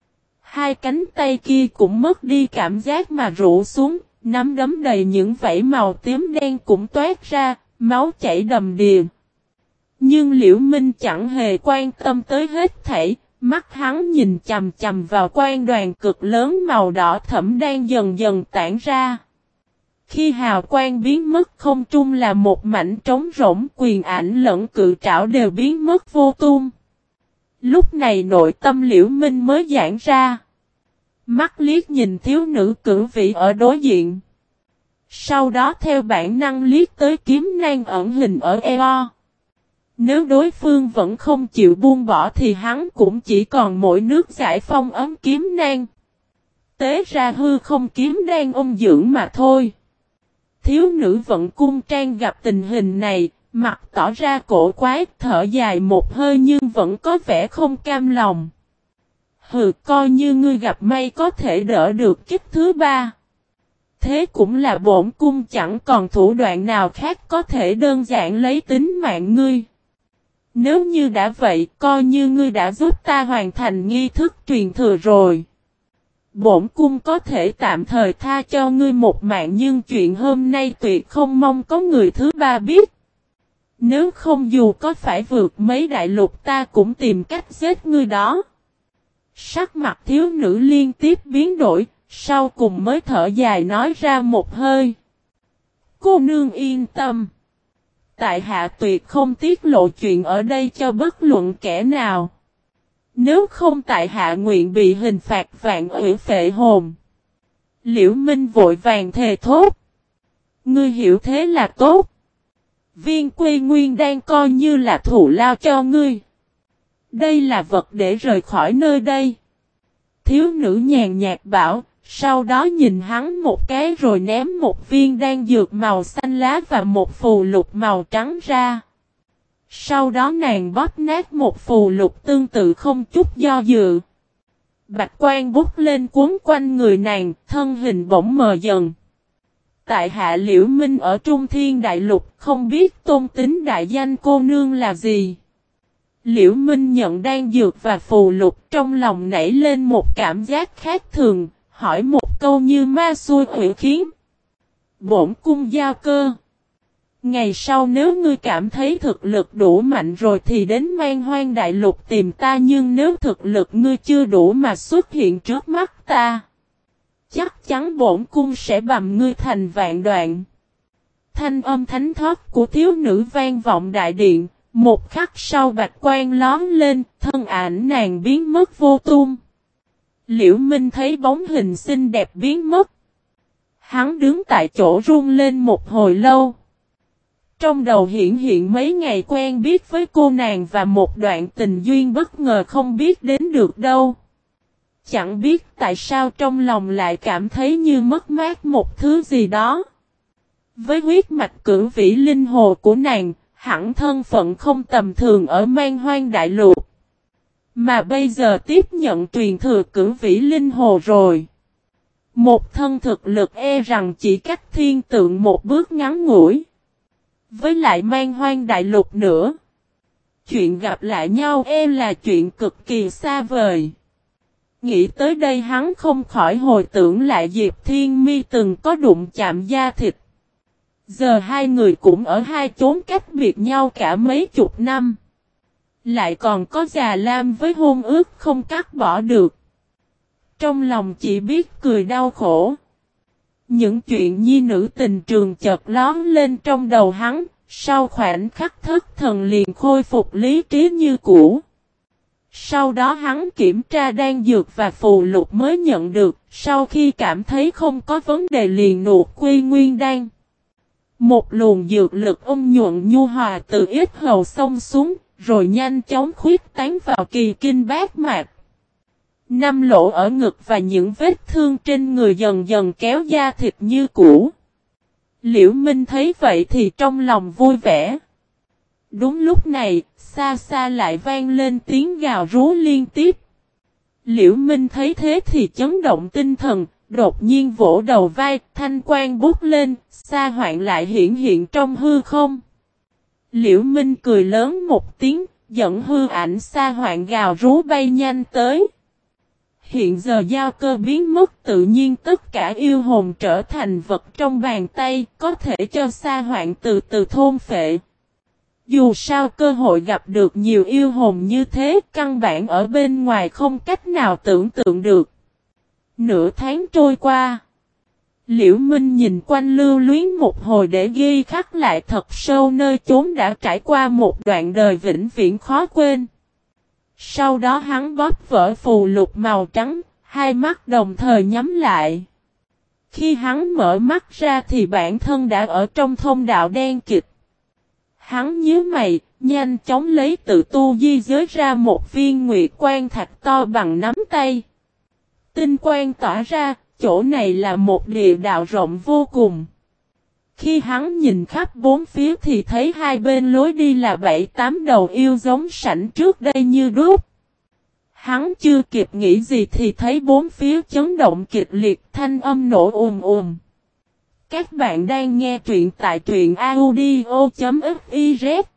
2 cánh tay kia cũng mất đi cảm giác mà rũ xuống, nắm đấm đầy những vảy màu tím đen cũng toát ra, máu chảy đầm đìa. Nhưng Liễu Minh chẳng hề quan tâm tới hết thảy, mắt hắn nhìn chằm chằm vào quang đoàn cực lớn màu đỏ thẫm đang dần dần tản ra. Khi hào quang biến mất không trung là một mảnh trống rỗng, quyền ảnh lẫn cự trảo đều biến mất vô tung. Lúc này nội tâm Liễu Minh mới giãn ra. Mắt liếc nhìn thiếu nữ cử vị ở đối diện. Sau đó theo bản năng liếc tới kiếm nang ẩn hình ở eo. Nếu đối phương vẫn không chịu buông bỏ thì hắn cũng chỉ còn mỗi nước giải phong ấm kiếm nang. Tế ra hư không kiếm đang ôm dưỡng mà thôi. Thiếu nữ vận cung trang gặp tình hình này, mặt tỏ ra cổ quái, thở dài một hơi nhưng vẫn có vẻ không cam lòng. Hừ, coi như ngươi gặp may có thể đỡ được kiếp thứ 3. Thế cũng là bổn cung chẳng còn thủ đoạn nào khác có thể đơn giản lấy tính mạng ngươi. Nếu như đã vậy, coi như ngươi đã giúp ta hoàn thành nghi thức truyền thừa rồi. Bổn cung có thể tạm thời tha cho ngươi một mạng nhưng chuyện hôm nay tuyệt không mong có người thứ 3 biết. Nếu không dù có phải vượt mấy đại lục ta cũng tìm cách giết ngươi đó. Sắc mặt thiếu nữ liên tiếp biến đổi, sau cùng mới thở dài nói ra một hơi. Cô nương yên tâm. Tại hạ tuyệt không tiết lộ chuyện ở đây cho bất luận kẻ nào. Nếu không tại hạ nguyện bị hình phạt vạn ủy phệ hồn. Liễu Minh vội vàng thề thốt. Ngươi hiểu thế là tốt. Viên Quy Nguyên đang coi như là thù lao cho ngươi. Đây là vật để rời khỏi nơi đây. Thiếu nữ nhàn nhạt bảo, sau đó nhìn hắn một cái rồi ném một viên đan dược màu xanh lá và một phù lục màu trắng ra. Sau đó nàng bóp nát một phù lục tương tự không chút do dự. Bạch quang bút lên cuốn quanh người nàng, thân hình bỗng mờ dần. Tại hạ Liễu Minh ở Trung Thiên Đại Lục, không biết tôn tính đại danh cô nương là gì. Liễu Minh nhận đan dược và phù lục, trong lòng nảy lên một cảm giác khác thường, hỏi một câu như ma xui quỷ khiến. Bổn cung giao cơ. Ngày sau nếu ngươi cảm thấy thực lực đủ mạnh rồi thì đến Man Hoang Đại Lục tìm ta, nhưng nếu thực lực ngươi chưa đủ mà xuất hiện trước mắt ta, chắc chắn bổn cung sẽ bầm ngươi thành vạn đoạn. Thanh âm thánh thoát của thiếu nữ vang vọng đại điện, một khắc sau bạch quang lóm lên, thân ảnh nàng biến mất vô tung. Liễu Minh thấy bóng hình xinh đẹp biến mất. Hắn đứng tại chỗ run lên một hồi lâu. Trong đầu hiện mấy ngày quen biết với cô nàng và một đoạn tình duyên bất ngờ không biết đến được đâu. Chẳng biết tại sao trong lòng lại cảm thấy như mất mát một thứ gì đó. Với huyết mạch cửu vĩ linh hồ của nàng, hẳn thân phận không tầm thường ở Man Hoang Đại Lục. Mà bây giờ tiếp nhận truyền thừa cửu vĩ linh hồ rồi. Một thân thực lực e rằng chỉ cách thiên tượng một bước ngắn ngủi. Với lại Man Hoang Đại Lục nữa. Chuyện gặp lại nhau là chuyện cực kỳ xa vời. Nghĩ tới đây hắn không khỏi hồi tưởng lại Diệp Thiên Mi từng có đụng chạm da thịt. Giờ hai người cũng ở hai chốn cách biệt nhau cả mấy chục năm. Lại còn có Già Lam với hôn ước không cắt bỏ được. Trong lòng chỉ biết cười đau khổ. Những chuyện nhi nữ tình trường chợt lóm lên trong đầu hắn, sau khoảnh khắc thất thần liền khôi phục lý trí như cũ. Sau đó hắn kiểm tra đan dược và phù lục mới nhận được, sau khi cảm thấy không có vấn đề liền nuốt quy nguyên đan. Một luồng dược lực ôn nhuận nhu hòa từ yết hầu xông xuống, rồi nhanh chóng khuyết tán vào kỳ kinh bát mạch. 5 lỗ ở ngực và những vết thương trên người dần dần kéo da thịt như cũ. Liễu Minh thấy vậy thì trong lòng vui vẻ. Đúng lúc này, xa xa lại vang lên tiếng gào rú liên tiếp. Liễu Minh thấy thế thì chấn động tinh thần, đột nhiên vỗ đầu vai, thanh quang bút lên, Sa Hoạn lại hiện trong hư không. Liễu Minh cười lớn một tiếng, dẫn hư ảnh Sa Hoạn gào rú bay nhanh tới. Hiện giờ giao cơ biến mất, tự nhiên tất cả yêu hồn trở thành vật trong bàn tay, có thể cho Sa Hoạn từ từ thôn phệ. Dù sao cơ hội gặp được nhiều yêu hồn như thế, căn bản ở bên ngoài không cách nào tưởng tượng được. Nửa tháng trôi qua, Liễu Minh nhìn quanh lưu luyến một hồi để ghi khắc lại thật sâu nơi chốn đã trải qua một đoạn đời vĩnh viễn khó quên. Sau đó hắn bóp vỡ phù lục màu trắng, hai mắt đồng thời nhắm lại. Khi hắn mở mắt ra thì bản thân đã ở trong thông đạo đen kịt. Hắn nhíu mày, nhanh chóng lấy tự tu di giới ra một viên nguyệt quan thạch to bằng nắm tay. Tinh quang tỏa ra, chỗ này là một địa đạo rộng vô cùng. Khi hắn nhìn khắp bốn phía thì thấy hai bên lối đi là 7-8 đầu yêu giống sảnh trước đây như đúc. Hắn chưa kịp nghĩ gì thì thấy bốn phía chấn động kịch liệt, thanh âm nổ ùm ùm. Các bạn đang nghe truyện tại truyện audio.fiz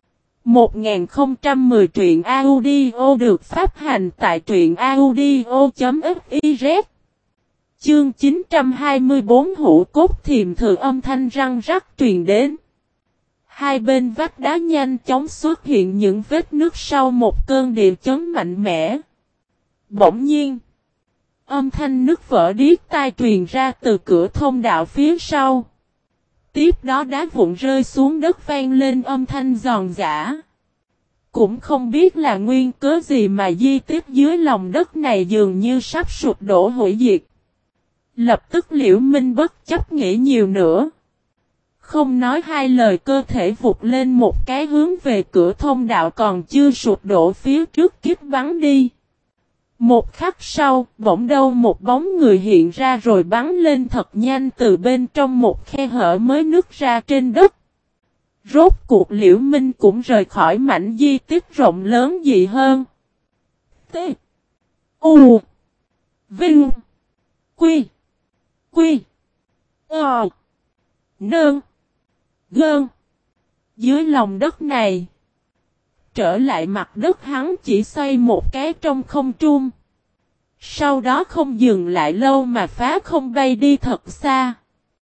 1010 truyện audio được phát hành tại truyện audio.fiz. Chương 924 hũ cốt thiềm thử, âm thanh răng rắc truyền đến. Hai bên vách đá nhanh chóng xuất hiện những vết nứt sau một cơn địa chấn mạnh mẽ. Bỗng nhiên, âm thanh nứt vỡ điếc tai truyền ra từ cửa thông đạo phía sau. Tiếp đó đá vụn rơi xuống đất vang lên âm thanh giòn giã. Cũng không biết là nguyên cớ gì mà di tích dưới lòng đất này dường như sắp sụp đổ hủy diệt. Lập tức Liễu Minh bất chấp nghĩ nhiều nữa. Không nói hai lời, cơ thể vụt lên một cái hướng về cửa thông đạo còn chưa sụp đổ phía trước kích bắn đi. Một khắc sau, bỗng đâu một bóng người hiện ra rồi bắn lên thật nhanh từ bên trong một khe hở mới nứt ra trên đất. Rốt cuộc Liễu Minh cũng rời khỏi mảnh di tích rộng lớn gì hơn. T. U. Vinh. Quy. Quy. Ờ. Nơn. Gơn. Dưới lòng đất này. Trở lại mặt đất, hắn chỉ xoay một cái trong không trung. Sau đó không dừng lại lâu mà phá không bay đi thật xa.